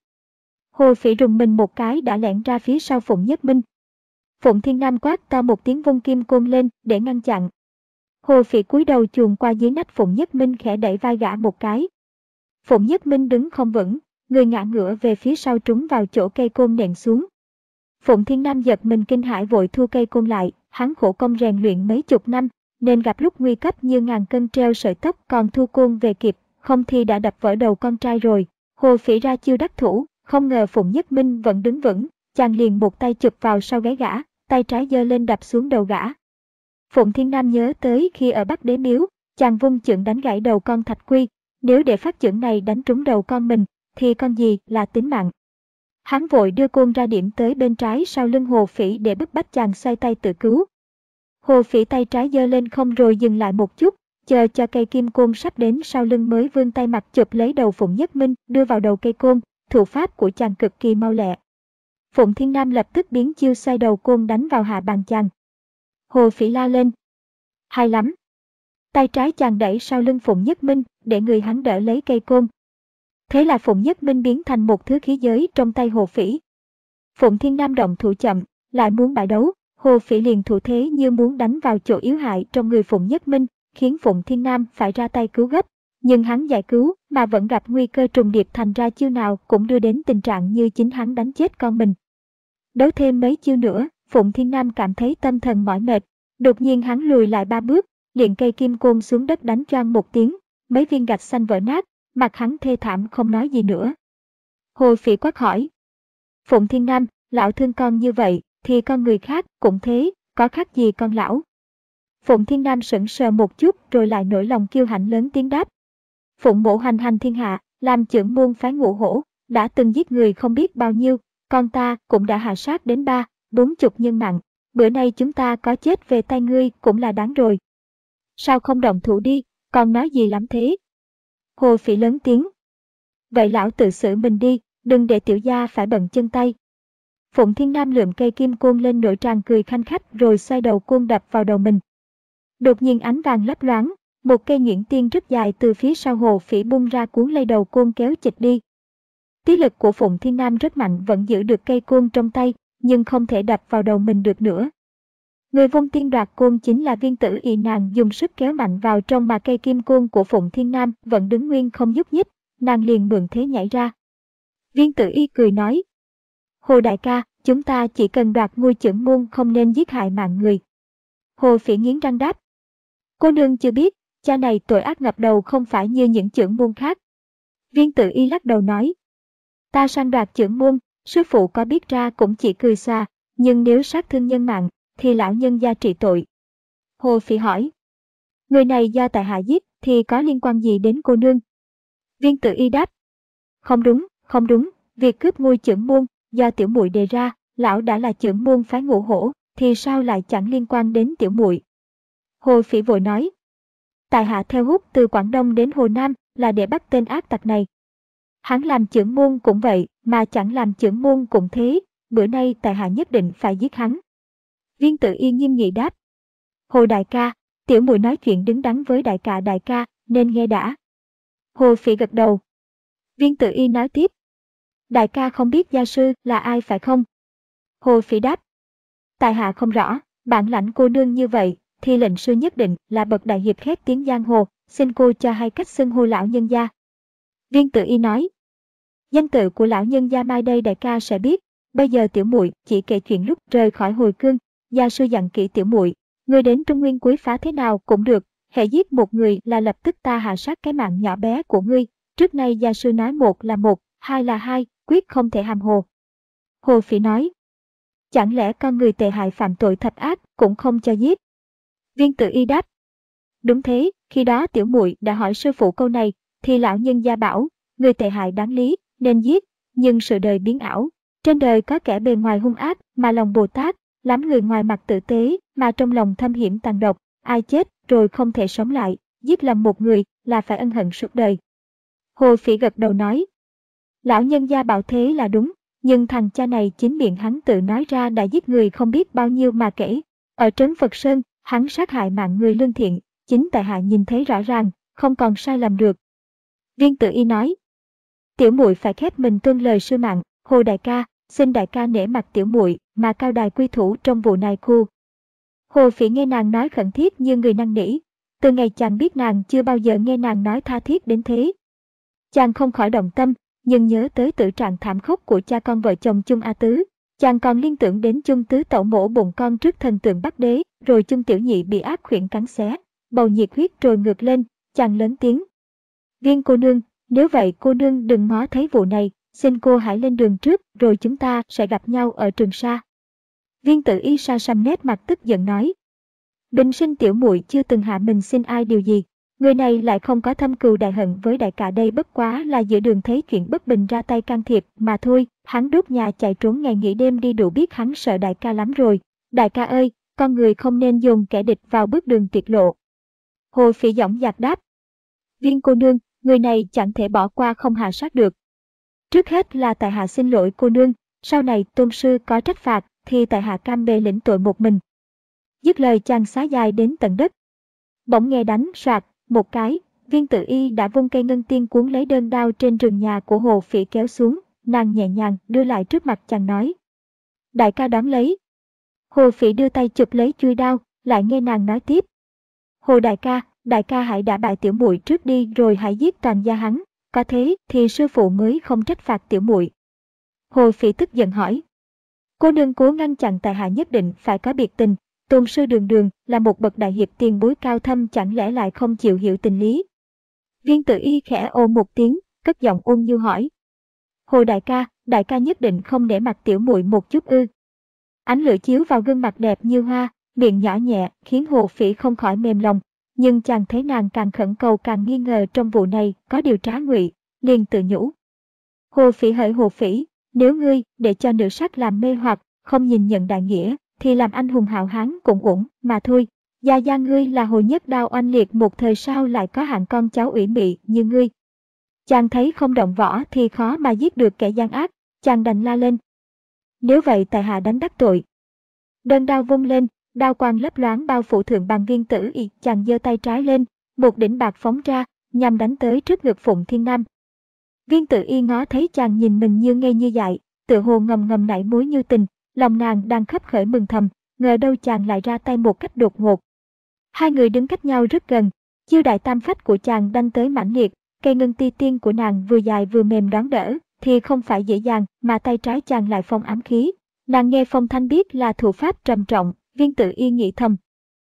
Hồ Phỉ rùng mình một cái đã lẻn ra phía sau Phụng Nhất Minh. Phụng Thiên Nam quát to một tiếng vung kim côn lên để ngăn chặn. Hồ Phỉ cúi đầu chuồn qua dưới nách Phụng Nhất Minh khẽ đẩy vai gã một cái. Phụng Nhất Minh đứng không vững, người ngã ngửa về phía sau trúng vào chỗ cây côn nện xuống. Phụng Thiên Nam giật mình kinh hãi vội thu cây côn lại, hắn khổ công rèn luyện mấy chục năm, nên gặp lúc nguy cấp như ngàn cân treo sợi tóc còn thu côn về kịp, không thì đã đập vỡ đầu con trai rồi. Hồ Phỉ ra chiêu đắc thủ, không ngờ Phụng Nhất Minh vẫn đứng vững, chàng liền một tay chụp vào sau gáy gã, tay trái giơ lên đập xuống đầu gã. Phụng Thiên Nam nhớ tới khi ở Bắc Đế Miếu, chàng vung chưởng đánh gãy đầu con Thạch Quy, nếu để phát chưởng này đánh trúng đầu con mình, thì con gì là tính mạng. Hắn vội đưa côn ra điểm tới bên trái sau lưng Hồ Phỉ để bức bách chàng xoay tay tự cứu. Hồ Phỉ tay trái giơ lên không rồi dừng lại một chút, chờ cho cây kim côn sắp đến sau lưng mới vươn tay mặt chụp lấy đầu Phụng Nhất Minh đưa vào đầu cây côn, thủ pháp của chàng cực kỳ mau lẹ. Phụng Thiên Nam lập tức biến chiêu xoay đầu côn đánh vào hạ bàn chàng. Hồ Phỉ la lên. Hay lắm. Tay trái chàng đẩy sau lưng Phụng Nhất Minh để người hắn đỡ lấy cây côn. Thế là Phụng Nhất Minh biến thành một thứ khí giới trong tay Hồ Phỉ. Phụng Thiên Nam động thủ chậm, lại muốn bại đấu, Hồ Phỉ liền thủ thế như muốn đánh vào chỗ yếu hại trong người Phụng Nhất Minh, khiến Phụng Thiên Nam phải ra tay cứu gấp. Nhưng hắn giải cứu mà vẫn gặp nguy cơ trùng điệp thành ra chiêu nào cũng đưa đến tình trạng như chính hắn đánh chết con mình. Đấu thêm mấy chiêu nữa, Phụng Thiên Nam cảm thấy tâm thần mỏi mệt, đột nhiên hắn lùi lại ba bước, liền cây kim côn xuống đất đánh choang một tiếng, mấy viên gạch xanh vỡ nát, mặt hắn thê thảm không nói gì nữa. Hồ Phỉ quát hỏi. Phụng Thiên Nam, lão thương con như vậy, thì con người khác cũng thế, có khác gì con lão? Phụng Thiên Nam sững sờ một chút rồi lại nổi lòng kiêu hãnh lớn tiếng đáp. Phụng mộ hoành hành thiên hạ, làm trưởng môn phái Ngũ Hổ, đã từng giết người không biết bao nhiêu, con ta cũng đã hạ sát đến ba, bốn chục nhân mạng, bữa nay chúng ta có chết về tay ngươi cũng là đáng rồi. Sao không động thủ đi, còn nói gì lắm thế? Hồ Phỉ lớn tiếng. Vậy lão tự xử mình đi, đừng để tiểu gia phải bận chân tay. Phụng Thiên Nam lượm cây kim côn lên nổi tràng cười khanh khách rồi xoay đầu côn đập vào đầu mình. Đột nhiên ánh vàng lấp loáng, một cây nhuyễn tiên rất dài từ phía sau Hồ Phỉ bung ra cuốn lấy đầu côn kéo chịch đi. Tí lực của Phụng Thiên Nam rất mạnh vẫn giữ được cây côn trong tay, nhưng không thể đập vào đầu mình được nữa. Người vung tiên đoạt côn chính là Viên Tử Y. Nàng dùng sức kéo mạnh vào trong mà cây kim côn của Phụng Thiên Nam vẫn đứng nguyên không nhúc nhích, nàng liền mượn thế nhảy ra. Viên Tử Y cười nói, Hồ đại ca, chúng ta chỉ cần đoạt ngôi chưởng môn, không nên giết hại mạng người. Hồ Phỉ nghiến răng đáp, cô nương chưa biết, cha này tội ác ngập đầu không phải như những chưởng môn khác. Viên Tử Y lắc đầu nói, ta sang đoạt chưởng môn, sư phụ có biết ra cũng chỉ cười xòa, nhưng nếu sát thương nhân mạng, thì lão nhân gia trị tội. Hồ Phỉ hỏi, người này do tại hạ giết thì có liên quan gì đến cô nương? Viên Tử Y đáp, không đúng, không đúng, việc cướp ngôi chưởng môn do tiểu muội đề ra, lão đã là chưởng môn phái Ngũ Hổ, thì sao lại chẳng liên quan đến tiểu muội? Hồ Phỉ vội nói, tại hạ theo hút từ Quảng Đông đến Hồ Nam là để bắt tên ác tặc này. Hắn làm chưởng môn cũng vậy, mà chẳng làm chưởng môn cũng thế, bữa nay tại hạ nhất định phải giết hắn. Viên Tử Y nghiêm nghị đáp, Hồ đại ca, tiểu muội nói chuyện đứng đắn với đại ca đại ca, nên nghe đã. Hồ Phỉ gật đầu. Viên Tử Y nói tiếp, đại ca không biết gia sư là ai phải không? Hồ Phỉ đáp, tại hạ không rõ, bản lãnh cô nương như vậy, thì lệnh sư nhất định là bậc đại hiệp khét tiếng giang hồ, xin cô cho hay cách xưng hô lão nhân gia. Viên Tử Y nói, danh tự của lão nhân gia mai đây đại ca sẽ biết, bây giờ tiểu muội chỉ kể chuyện lúc rời khỏi hồi cương, gia sư dặn kỹ tiểu muội, người đến Trung Nguyên quấy phá thế nào cũng được, hễ giết một người là lập tức ta hạ sát cái mạng nhỏ bé của ngươi, trước nay gia sư nói một là một, hai là hai, quyết không thể hàm hồ. Hồ Phỉ nói, chẳng lẽ con người tệ hại phạm tội thập ác cũng không cho giết? Viên Tử Y đáp, đúng thế, khi đó tiểu muội đã hỏi sư phụ câu này, thì lão nhân gia bảo, người tệ hại đáng lý, nên giết, nhưng sự đời biến ảo, trên đời có kẻ bề ngoài hung ác mà lòng Bồ Tát, lắm người ngoài mặt tử tế mà trong lòng thâm hiểm tàn độc, ai chết rồi không thể sống lại, giết lầm một người là phải ân hận suốt đời. Hồ Phỉ gật đầu nói, lão nhân gia bảo thế là đúng, nhưng thằng cha này chính miệng hắn tự nói ra đã giết người không biết bao nhiêu mà kể. Ở trấn Phật Sơn, hắn sát hại mạng người lương thiện, chính tại hạ nhìn thấy rõ ràng, không còn sai lầm được. Viên Tử Y nói, tiểu muội phải khép mình tuân lời sư mạng, Hồ đại ca, xin đại ca nể mặt tiểu muội mà cao đài quy thủ trong vụ này khu. Hồ Phỉ nghe nàng nói khẩn thiết như người năn nỉ, từ ngày chàng biết nàng chưa bao giờ nghe nàng nói tha thiết đến thế. Chàng không khỏi động tâm, nhưng nhớ tới tử trạng thảm khốc của cha con vợ chồng Chung A Tứ, chàng còn liên tưởng đến Chung Tứ tẩu mổ bụng con trước thần tượng Bắc Đế, rồi Chung Tiểu Nhị bị ác khuyển cắn xé, bầu nhiệt huyết trồi ngược lên, chàng lớn tiếng, Viên cô nương, nếu vậy cô nương đừng ngó thấy vụ này, xin cô hãy lên đường trước, rồi chúng ta sẽ gặp nhau ở Trường Sa. Viên Tử Y sa sầm nét mặt tức giận nói, bình sinh tiểu muội chưa từng hạ mình xin ai điều gì, người này lại không có thâm cừu đại hận với đại ca, đây bất quá là giữa đường thấy chuyện bất bình ra tay can thiệp mà thôi, hắn đốt nhà chạy trốn ngày nghỉ đêm đi đủ biết hắn sợ đại ca lắm rồi. Đại ca ơi, con người không nên dồn kẻ địch vào bước đường tuyệt lộ. Hồ Phỉ dõng dạc đáp, Viên cô nương, người này chẳng thể bỏ qua không hạ sát được. Trước hết là tại hạ xin lỗi cô nương, sau này tôn sư có trách phạt thì tại hạ cam bề lĩnh tội một mình. Dứt lời chàng xá dài đến tận đất. Bỗng nghe đánh soạt một cái, Viên Tử Y đã vung cây ngân tiên cuốn lấy đơn đao trên rừng nhà của Hồ Phỉ kéo xuống, nàng nhẹ nhàng đưa lại trước mặt chàng nói, đại ca đón lấy. Hồ Phỉ đưa tay chụp lấy chuôi đao, lại nghe nàng nói tiếp, Hồ đại ca, đại ca hãy đả bại tiểu muội trước đi rồi hãy giết toàn gia hắn, có thế thì sư phụ mới không trách phạt tiểu muội. Hồ Phỉ tức giận hỏi, cô nương cố ngăn chặn tại hạ nhất định phải có biệt tình, tôn sư đường đường là một bậc đại hiệp tiền bối cao thâm, chẳng lẽ lại không chịu hiểu tình lý? Viên Tử Y khẽ ồ một tiếng, cất giọng ôn nhu hỏi, Hồ đại ca, đại ca nhất định không để mặt tiểu muội một chút ư? Ánh lửa chiếu vào gương mặt đẹp như hoa, miệng nhỏ nhẹ khiến Hồ Phỉ không khỏi mềm lòng, nhưng chàng thấy nàng càng khẩn cầu càng nghi ngờ trong vụ này có điều trá ngụy, liền tự nhủ. Hồ Phỉ hỡi Hồ Phỉ, nếu ngươi để cho nữ sắc làm mê hoặc, không nhìn nhận đại nghĩa, thì làm anh hùng hào hán cũng ổn mà thôi. Gia gia ngươi là Hồ Nhất Đao oanh liệt một thời, sao lại có hạng con cháu ủy mị như ngươi? Chàng thấy không động võ thì khó mà giết được kẻ gian ác, chàng đành la lên, nếu vậy tại hạ đánh đắc tội. Đơn đao vung lên, đao quang lấp loáng bao phủ thượng bằng Viên Tử Y, chàng giơ tay trái lên, một đỉnh bạc phóng ra, nhằm đánh tới trước ngực Phụng Thiên Nam. Viên Tử Y ngó thấy chàng nhìn mình như ngây như dại, tự hồ ngầm ngầm nảy mối như tình, lòng nàng đang khấp khởi mừng thầm, ngờ đâu chàng lại ra tay một cách đột ngột. Hai người đứng cách nhau rất gần, chiêu đại tam phách của chàng đanh tới mãnh liệt, cây ngân ti tiên của nàng vừa dài vừa mềm đoán đỡ, thì không phải dễ dàng, mà tay trái chàng lại phong ám khí. Nàng nghe phong thanh biết là thủ pháp trầm trọng, Viên Tử Y nghĩ thầm.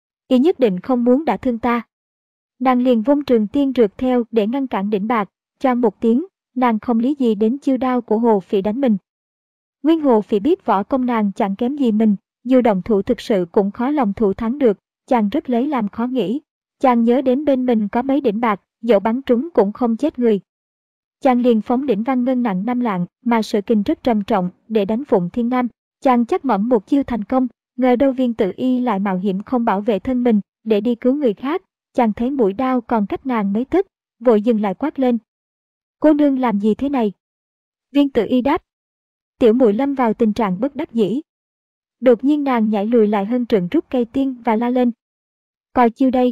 Y nhất định không muốn đả thương ta. Nàng liền vung trường tiên rượt theo để ngăn cản đỉnh bạc, choang một tiếng, nàng không lý gì đến chiêu đao của Hồ Phỉ đánh mình. Nguyên Hồ Phỉ biết võ công nàng chẳng kém gì mình, dù động thủ thực sự cũng khó lòng thủ thắng được, chàng rất lấy làm khó nghĩ. Chàng nhớ đến bên mình có mấy đỉnh bạc, dẫu bắn trúng cũng không chết người. Chàng liền phóng đỉnh văn ngân nặng năm lạng, mà sự kình rất trầm trọng, để đánh Phụng Thiên Nam. Chàng chắc mẩm một chiêu thành công, ngờ đâu Viên Tử Y lại mạo hiểm không bảo vệ thân mình, để đi cứu người khác. Chàng thấy mũi đao còn cách nàng mấy tấc, vội dừng lại quát lên. Cô nương làm gì thế này? Viên Tử Y đáp. Tiểu muội lâm vào tình trạng bất đắc dĩ. Đột nhiên nàng nhảy lùi lại hơn trượng rút cây tiên và la lên. Coi chiêu đây.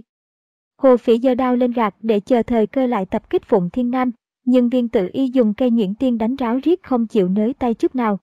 Hồ Phỉ giơ đao lên gạt để chờ thời cơ lại tập kích Phụng Thiên Nam, nhưng Viên Tử Y dùng cây nhuyễn tiên đánh ráo riết không chịu nới tay chút nào.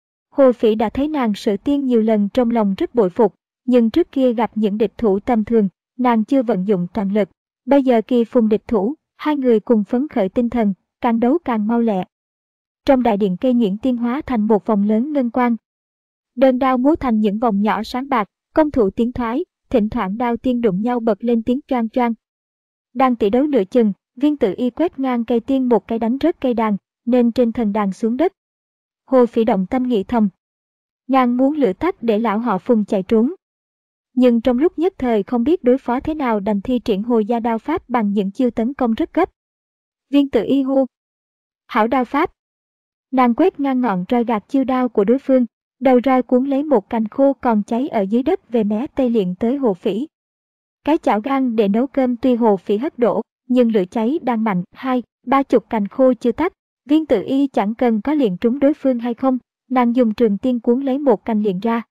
Hồ Phỉ đã thấy nàng sử tiên nhiều lần trong lòng rất bội phục, nhưng trước kia gặp những địch thủ tầm thường, nàng chưa vận dụng toàn lực. Bây giờ kỳ phùng địch thủ, hai người cùng phấn khởi tinh thần, càng đấu càng mau lẹ. Trong đại điện cây nhuyễn tiên hóa thành một vòng lớn ngân quang. Đơn đao múa thành những vòng nhỏ sáng bạc, công thủ tiến thoái, thỉnh thoảng đao tiên đụng nhau bật lên tiếng choang choang. Đang tỷ đấu nửa chừng, Viên Tử Y quét ngang cây tiên một cái đánh rớt cây đàn, nên trên thần đàn xuống đất. Hồ Phỉ động tâm nghĩ thầm. Nàng muốn lửa tắt để lão họ Phùng chạy trốn. Nhưng trong lúc nhất thời không biết đối phó thế nào đành thi triển Hồ gia đao pháp bằng những chiêu tấn công rất gấp. Viên Tử Y hô. Hảo đao pháp. Nàng quét ngang ngọn roi gạt chiêu đao của đối phương, đầu roi cuốn lấy một cành khô còn cháy ở dưới đất về mé tây liệng tới Hồ Phỉ. Cái chảo gang để nấu cơm tuy Hồ Phỉ hất đổ, nhưng lửa cháy đang mạnh, hai, ba chục cành khô chưa tắt. Viên Tử Y chẳng cần có liền trúng đối phương hay không, nàng dùng trường tiên cuốn lấy một cành liền ra.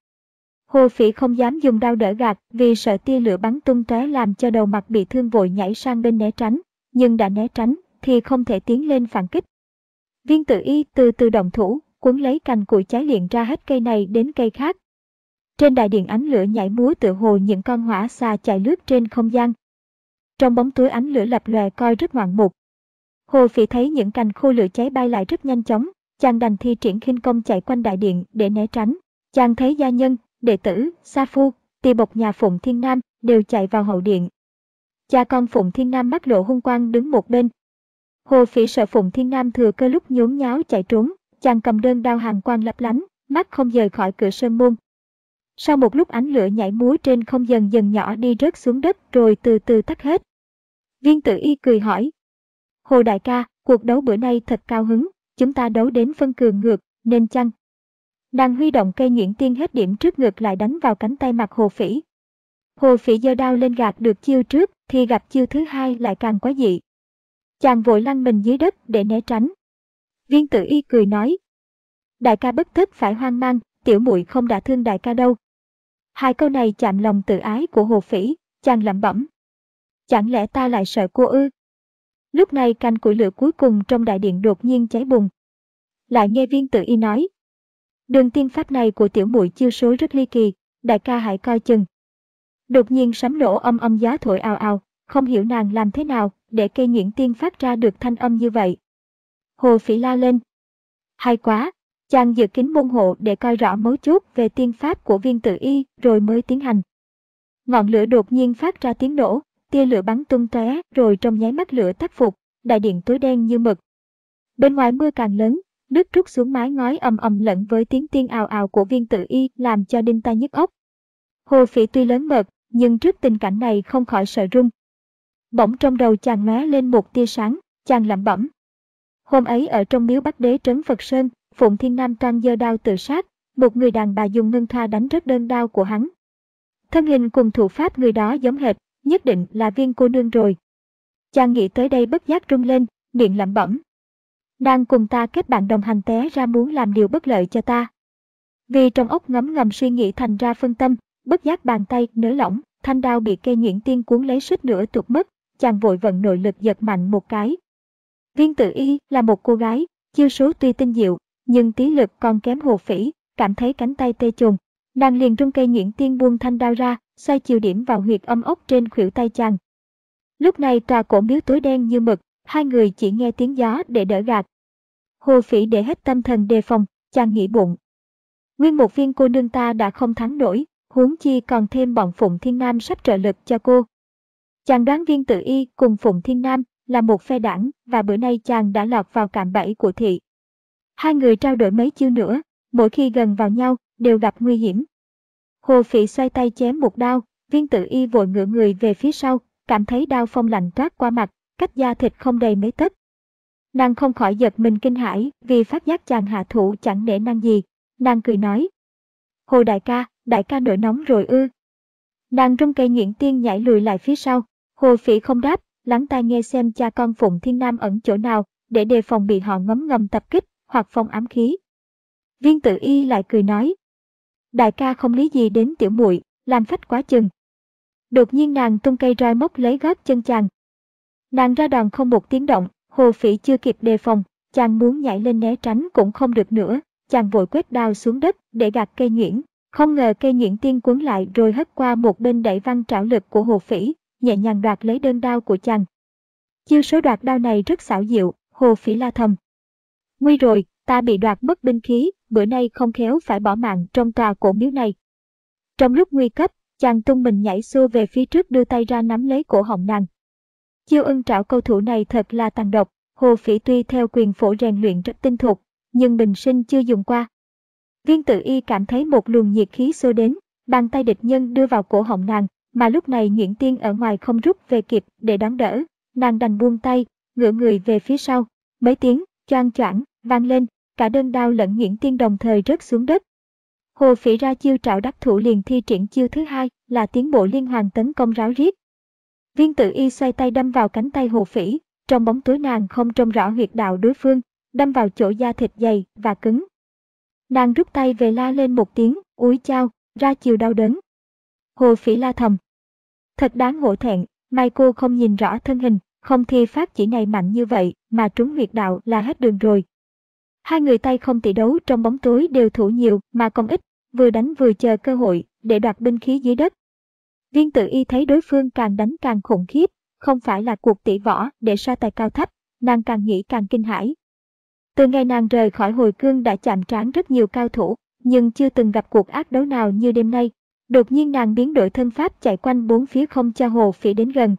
Hồ Phỉ không dám dùng đao đỡ gạt vì sợ tia lửa bắn tung tóe làm cho đầu mặt bị thương, vội nhảy sang bên né tránh, nhưng đã né tránh thì không thể tiến lên phản kích. Viên Tử Y từ từ động thủ, cuốn lấy cành củi cháy liền ra hết cây này đến cây khác. Trên đại điện ánh lửa nhảy múa tựa hồ những con hỏa xà chạy lướt trên không gian. Trong bóng tối ánh lửa lập lòe coi rất ngoạn mục. Hồ Phỉ thấy những cành khô lửa cháy bay lại rất nhanh chóng, chàng đành thi triển khinh công chạy quanh đại điện để né tránh. Chàng thấy gia nhân, đệ tử, sa phu, tỳ bộc nhà Phụng Thiên Nam đều chạy vào hậu điện. Cha con Phụng Thiên Nam mắt lộ hung quang đứng một bên. Hồ Phỉ sợ Phụng Thiên Nam thừa cơ lúc nhốn nháo chạy trốn, chàng cầm đơn đao hàn quang lấp lánh, mắt không rời khỏi cửa sơn môn. Sau một lúc ánh lửa nhảy múa trên không dần dần nhỏ đi rớt xuống đất rồi từ từ tắt hết. Viên Tử Y cười hỏi. Hồ đại ca, cuộc đấu bữa nay thật cao hứng, chúng ta đấu đến phân cường ngược, nên chăng? Nàng huy động cây nhuyễn tiên hết điểm trước ngực lại đánh vào cánh tay mặt Hồ Phỉ. Hồ Phỉ giơ đao lên gạt được chiêu trước thì gặp chiêu thứ hai lại càng quá dị. Chàng vội lăn mình dưới đất để né tránh. Viên Tử Y cười nói. Đại ca bất tất phải hoang mang, tiểu muội không đả thương đại ca đâu. Hai câu này chạm lòng tự ái của Hồ Phỉ, chàng lẩm bẩm. Chẳng lẽ ta lại sợ cô ư? Lúc này cành củi lửa cuối cùng trong đại điện đột nhiên cháy bùng. Lại nghe Viên Tử Y nói. Đường tiên pháp này của tiểu muội chiêu số rất ly kỳ, đại ca hãy coi chừng. Đột nhiên sấm nổ âm âm gió thổi ào ào, không hiểu nàng làm thế nào để cây nhuyễn tiên phát ra được thanh âm như vậy. Hồ Phỉ la lên. Hay quá, chàng dự kính môn hộ để coi rõ mấu chốt về tiên pháp của Viên Tử Y rồi mới tiến hành. Ngọn lửa đột nhiên phát ra tiếng nổ, tia lửa bắn tung tóe rồi trong nháy mắt lửa tắt phục, đại điện tối đen như mực. Bên ngoài mưa càng lớn, nước trút xuống mái ngói ầm ầm lẫn với tiếng tiên ào ào của Viên Tử Y làm cho đinh tai nhức óc. Hồ Phỉ tuy lớn mật, nhưng trước tình cảnh này không khỏi sợ run. Bỗng trong đầu chàng lóe lên một tia sáng, chàng lẩm bẩm. Hôm ấy ở trong miếu Bắc Đế trấn Phật Sơn, Phụng Thiên Nam toan giơ đao tự sát, một người đàn bà dùng ngân thoa đánh rớt đơn đao của hắn. Thân hình cùng thủ pháp người đó giống hệt, nhất định là Viên cô nương rồi. Chàng nghĩ tới đây bất giác rung lên, miệng lẩm bẩm. Đang cùng ta kết bạn đồng hành té ra muốn làm điều bất lợi cho ta. Vì trong óc ngấm ngầm suy nghĩ thành ra phân tâm, bất giác bàn tay nới lỏng, thanh đao bị cây nhuyễn tiên cuốn lấy suýt nữa tụt mất, chàng vội vận nội lực giật mạnh một cái. Viên Tử Y là một cô gái, chiêu số tuy tinh diệu, nhưng tí lực còn kém Hồ Phỉ, cảm thấy cánh tay tê chồn. Nàng liền rung cây nhuyễn tiên buông thanh đao ra, xoay chiều điểm vào huyệt âm ốc trên khuỷu tay chàng. Lúc này tòa cổ miếu tối đen như mực, hai người chỉ nghe tiếng gió để đỡ gạt. Hồ Phỉ để hết tâm thần đề phòng, chàng nghĩ bụng. Nguyên một viên cô nương ta đã không thắng nổi, huống chi còn thêm bọn Phụng Thiên Nam sắp trợ lực cho cô. Chàng đoán Viên Tử Y cùng Phụng Thiên Nam là một phe đảng và bữa nay chàng đã lọt vào cạm bẫy của thị. Hai người trao đổi mấy chiêu nữa, mỗi khi gần vào nhau đều gặp nguy hiểm. Hồ Phỉ xoay tay chém một đao, Viên Tử Y vội ngửa người về phía sau, cảm thấy đao phong lạnh toát qua mặt, cách da thịt không đầy mấy tấc. Nàng không khỏi giật mình kinh hãi vì phát giác chàng hạ thủ chẳng nể nang gì. Nàng cười nói. Hồ đại ca, đại ca nổi nóng rồi ư. Nàng rung cây nhuyễn tiên nhảy lùi lại phía sau. Hồ Phỉ không đáp, lắng tai nghe xem cha con Phụng Thiên Nam ẩn chỗ nào để đề phòng bị họ ngấm ngầm tập kích hoặc phong ám khí. Viên Tử Y lại cười nói. Đại ca không lý gì đến tiểu muội, làm phách quá chừng. Đột nhiên nàng tung cây roi móc lấy gót chân chàng. Nàng ra đòn không một tiếng động, Hồ Phỉ chưa kịp đề phòng, chàng muốn nhảy lên né tránh cũng không được nữa, chàng vội quét đao xuống đất để gạt cây nhuyễn. Không ngờ cây nhuyễn tiên cuốn lại rồi hất qua một bên đẩy văng trảo lực của Hồ Phỉ, nhẹ nhàng đoạt lấy đơn đao của chàng. Chiêu số đoạt đao này rất xảo diệu, Hồ Phỉ la thầm. Nguy rồi, ta bị đoạt mất binh khí, bữa nay không khéo phải bỏ mạng trong tòa cổ miếu này. Trong lúc nguy cấp, chàng tung mình nhảy xô về phía trước đưa tay ra nắm lấy cổ họng nàng. Chiêu ưng trảo câu thủ này thật là tàn độc, Hồ Phỉ tuy theo quyền phổ rèn luyện rất tinh thục, nhưng bình sinh chưa dùng qua. Viên Tử Y cảm thấy một luồng nhiệt khí xô đến, bàn tay địch nhân đưa vào cổ họng nàng, mà lúc này nhuyễn tiên ở ngoài không rút về kịp để đón đỡ, nàng đành buông tay, ngửa người về phía sau, mấy tiếng choang choảng vang lên, cả đơn đao lẫn nhuyễn tiên đồng thời rớt xuống đất. Hồ Phỉ ra chiêu trảo đắc thủ liền thi triển chiêu thứ hai là tiến bộ liên hoàn tấn công ráo riết. Viên Tử Y xoay tay đâm vào cánh tay Hồ Phỉ, trong bóng tối nàng không trông rõ huyệt đạo đối phương, đâm vào chỗ da thịt dày và cứng. Nàng rút tay về la lên một tiếng, úi chao, ra chiều đau đớn. Hồ Phỉ la thầm. Thật đáng hổ thẹn, may cô không nhìn rõ thân hình, không thì phát chỉ này mạnh như vậy mà trúng huyệt đạo là hết đường rồi. Hai người tay không tỷ đấu trong bóng tối đều thủ nhiều mà công ít, vừa đánh vừa chờ cơ hội để đoạt binh khí dưới đất. Viên Tử Y thấy đối phương càng đánh càng khủng khiếp, không phải là cuộc tỷ võ để so tài cao thấp, nàng càng nghĩ càng kinh hãi. Từ ngày nàng rời khỏi hồi cương đã chạm trán rất nhiều cao thủ, nhưng chưa từng gặp cuộc ác đấu nào như đêm nay. Đột nhiên nàng biến đổi thân pháp chạy quanh bốn phía không cho Hồ Phỉ đến gần.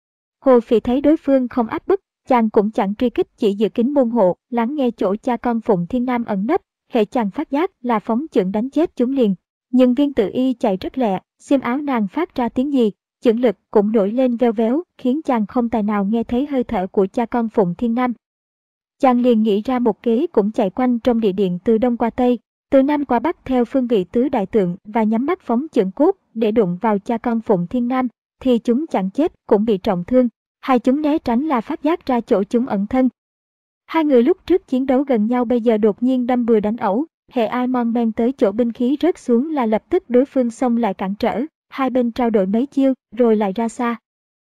Hồ Phỉ thấy đối phương không áp bức, chàng cũng chẳng truy kích, chỉ giữ kín môn hộ, lắng nghe chỗ cha con Phụng Thiên Nam ẩn nấp, hệ chàng phát giác là phóng chưởng đánh chết chúng liền. Nhưng Viên Tử Y chạy rất lẹ, xiêm áo nàng phát ra tiếng gì, chưởng lực cũng nổi lên veo véo, khiến chàng không tài nào nghe thấy hơi thở của cha con Phụng Thiên Nam. Chàng liền nghĩ ra một kế cũng chạy quanh trong địa điện từ đông qua tây, từ nam qua bắc theo phương vị tứ đại tượng và nhắm mắt phóng chưởng cốt để đụng vào cha con Phụng Thiên Nam, thì chúng chẳng chết cũng bị trọng thương, hai chúng né tránh là phát giác ra chỗ chúng ẩn thân. Hai người lúc trước chiến đấu gần nhau bây giờ đột nhiên đâm bừa đánh ẩu, hệ ai mon men tới chỗ binh khí rớt xuống là lập tức đối phương xông lại cản trở, hai bên trao đổi mấy chiêu rồi lại ra xa.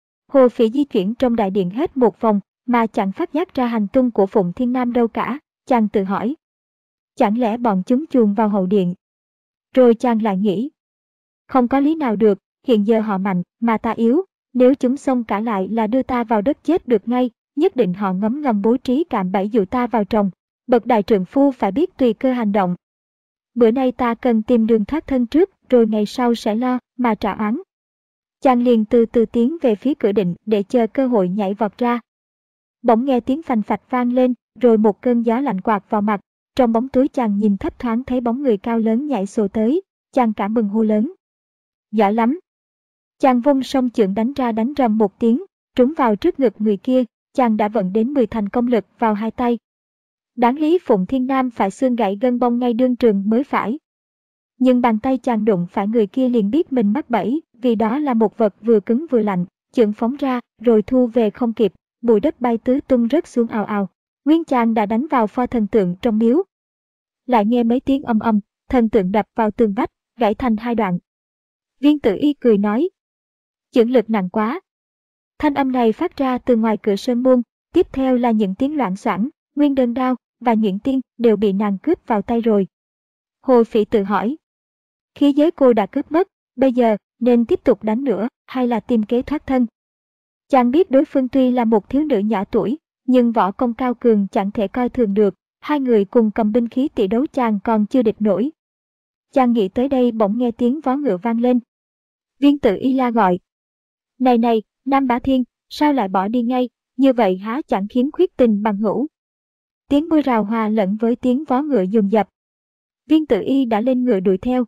Hồ Phỉ di chuyển trong đại điện hết một vòng mà chẳng phát giác ra hành tung của Phụng Thiên Nam đâu cả, chàng tự hỏi. Chẳng lẽ bọn chúng chuồn vào hậu điện? Rồi chàng lại nghĩ. Không có lý nào được, hiện giờ họ mạnh mà ta yếu, nếu chúng xông cả lại là đưa ta vào đất chết được ngay, nhất định họ ngấm ngầm bố trí cạm bẫy dụ ta vào trồng. Bậc đại trượng phu phải biết tùy cơ hành động. Bữa nay ta cần tìm đường thoát thân trước, rồi ngày sau sẽ lo mà trả oán. Chàng liền từ từ tiến về phía cửa định để chờ cơ hội nhảy vọt ra. Bỗng nghe tiếng phành phạch vang lên, rồi một cơn gió lạnh quạt vào mặt. Trong bóng tối chàng nhìn thấp thoáng thấy bóng người cao lớn nhảy sổ tới, chàng cả mừng hô lớn. Giỏi lắm! Chàng vung song chưởng đánh ra đánh rầm một tiếng, trúng vào trước ngực người kia, chàng đã vận đến mười thành công lực vào hai tay. Đáng lý Phụng Thiên Nam phải xương gãy gân bông ngay đương trường mới phải. Nhưng bàn tay chàng đụng phải người kia liền biết mình mắc bẫy, vì đó là một vật vừa cứng vừa lạnh, chưởng phóng ra rồi thu về không kịp, bụi đất bay tứ tung rớt xuống ào ào. Nguyên chàng đã đánh vào pho thần tượng trong miếu. Lại nghe mấy tiếng âm âm, thần tượng đập vào tường vách, gãy thành hai đoạn. Viên Tử Y cười nói. Chưởng lực nặng quá. Thanh âm này phát ra từ ngoài cửa sơn môn, tiếp theo là những tiếng loạn xoảng, nguyên đơn đao và nhuyễn tiên đều bị nàng cướp vào tay rồi. Hồ Phỉ tự hỏi. Khí giới cô đã cướp mất, bây giờ nên tiếp tục đánh nữa hay là tìm kế thoát thân. Chàng biết đối phương tuy là một thiếu nữ nhỏ tuổi, nhưng võ công cao cường chẳng thể coi thường được, hai người cùng cầm binh khí tỷ đấu chàng còn chưa địch nổi. Chàng nghĩ tới đây bỗng nghe tiếng vó ngựa vang lên. Viên Tử Y la gọi. Này này, Nam Bá Thiên, sao lại bỏ đi ngay, như vậy há chẳng khiến khuyết tình bằng hữu. Tiếng mưa rào hòa lẫn với tiếng vó ngựa dồn dập. Viên Tử Y đã lên ngựa đuổi theo.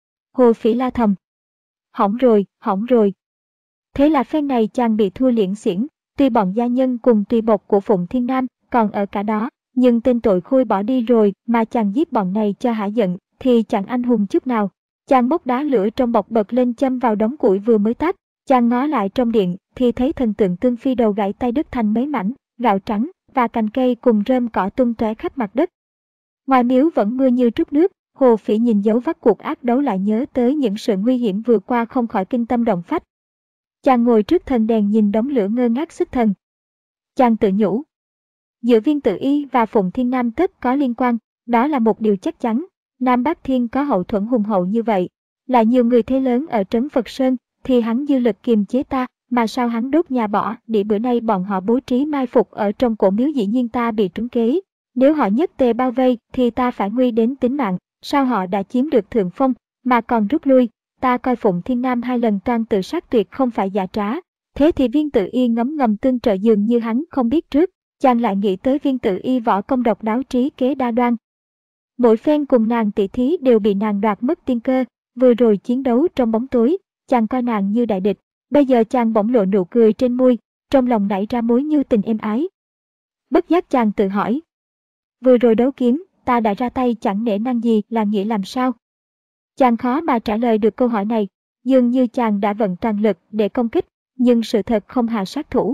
Hồ Phỉ la thầm. Hỏng rồi, hỏng rồi. Thế là phen này chàng bị thua liễn xiển, tuy bọn gia nhân cùng tùy bộc của Phụng Thiên Nam còn ở cả đó, nhưng tên tội khôi bỏ đi rồi mà chàng giết bọn này cho hả giận, thì chẳng anh hùng chút nào. Chàng bốc đá lửa trong bọc bật lên châm vào đống củi vừa mới tắt, chàng ngó lại trong điện thì thấy thần tượng Tương Phi đầu gãy tay đứt thành mấy mảnh, gạo trắng và cành cây cùng rơm cỏ tung tóe khắp mặt đất. Ngoài miếu vẫn mưa như trút nước, Hồ Phỉ nhìn dấu vết cuộc ác đấu lại nhớ tới những sự nguy hiểm vừa qua không khỏi kinh tâm động phách. Chàng ngồi trước thần đèn nhìn đống lửa ngơ ngác xuất thần. Chàng tự nhủ. Giữa Viên Tử Y và Phụng Thiên Nam tất có liên quan, đó là một điều chắc chắn. Nam Bá Thiên có hậu thuẫn hùng hậu như vậy, lại nhiều người thế lớn ở trấn Phật Sơn, thì hắn dư lực kiềm chế ta, mà sao hắn đốt nhà bỏ, để bữa nay bọn họ bố trí mai phục ở trong cổ miếu dĩ nhiên ta bị trúng kế. Nếu họ nhất tề bao vây thì ta phải nguy đến tính mạng, sao họ đã chiếm được thượng phong, mà còn rút lui, ta coi Phụng Thiên Nam hai lần toan tự sát tuyệt không phải giả trá. Thế thì Viên Tử Y ngấm ngầm tương trợ dường như hắn không biết trước, chàng lại nghĩ tới Viên Tử Y võ công độc đáo trí kế đa đoan. Mỗi phen cùng nàng tỷ thí đều bị nàng đoạt mất tiên cơ, vừa rồi chiến đấu trong bóng tối, chàng coi nàng như đại địch, bây giờ chàng bỗng lộ nụ cười trên môi, trong lòng nảy ra mối như tình êm ái. Bất giác chàng tự hỏi. Vừa rồi đấu kiếm, ta đã ra tay chẳng nể nang gì là nghĩa làm sao? Chàng khó mà trả lời được câu hỏi này, dường như chàng đã vận toàn lực để công kích, nhưng sự thật không hạ sát thủ.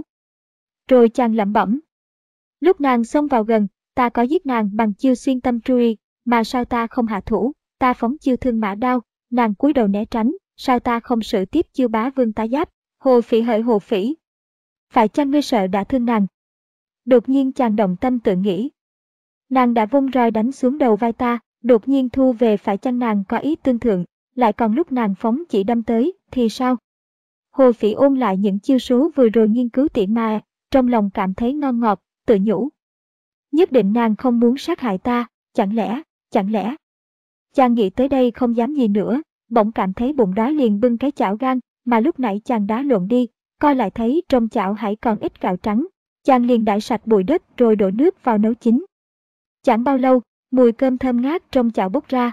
Rồi chàng lẩm bẩm. Lúc nàng xông vào gần, ta có giết nàng bằng chiêu xuyên tâm truy, mà sao ta không hạ thủ, ta phóng chiêu thương mã đao, nàng cúi đầu né tránh, sao ta không sử tiếp chiêu bá vương tá giáp. Hồ Phỉ hỡi Hồ Phỉ, phải chăng ngươi sợ đã thương nàng? Đột nhiên chàng động tâm tự nghĩ. Nàng đã vung roi đánh xuống đầu vai ta, đột nhiên thu về, phải chăng nàng có ý tương thượng, lại còn lúc nàng phóng chỉ đâm tới, thì sao? Hồ Phỉ ôn lại những chiêu số vừa rồi nghiên cứu tỉ mà, trong lòng cảm thấy ngon ngọt, tự nhủ. Nhất định nàng không muốn sát hại ta, chẳng lẽ, chẳng lẽ. Chàng nghĩ tới đây không dám gì nữa, bỗng cảm thấy bụng đói liền bưng cái chảo gan mà lúc nãy chàng đá lộn đi, coi lại thấy trong chảo hãy còn ít gạo trắng. Chàng liền đãi sạch bụi đất rồi đổ nước vào nấu chín. Chẳng bao lâu, mùi cơm thơm ngát trong chảo bốc ra.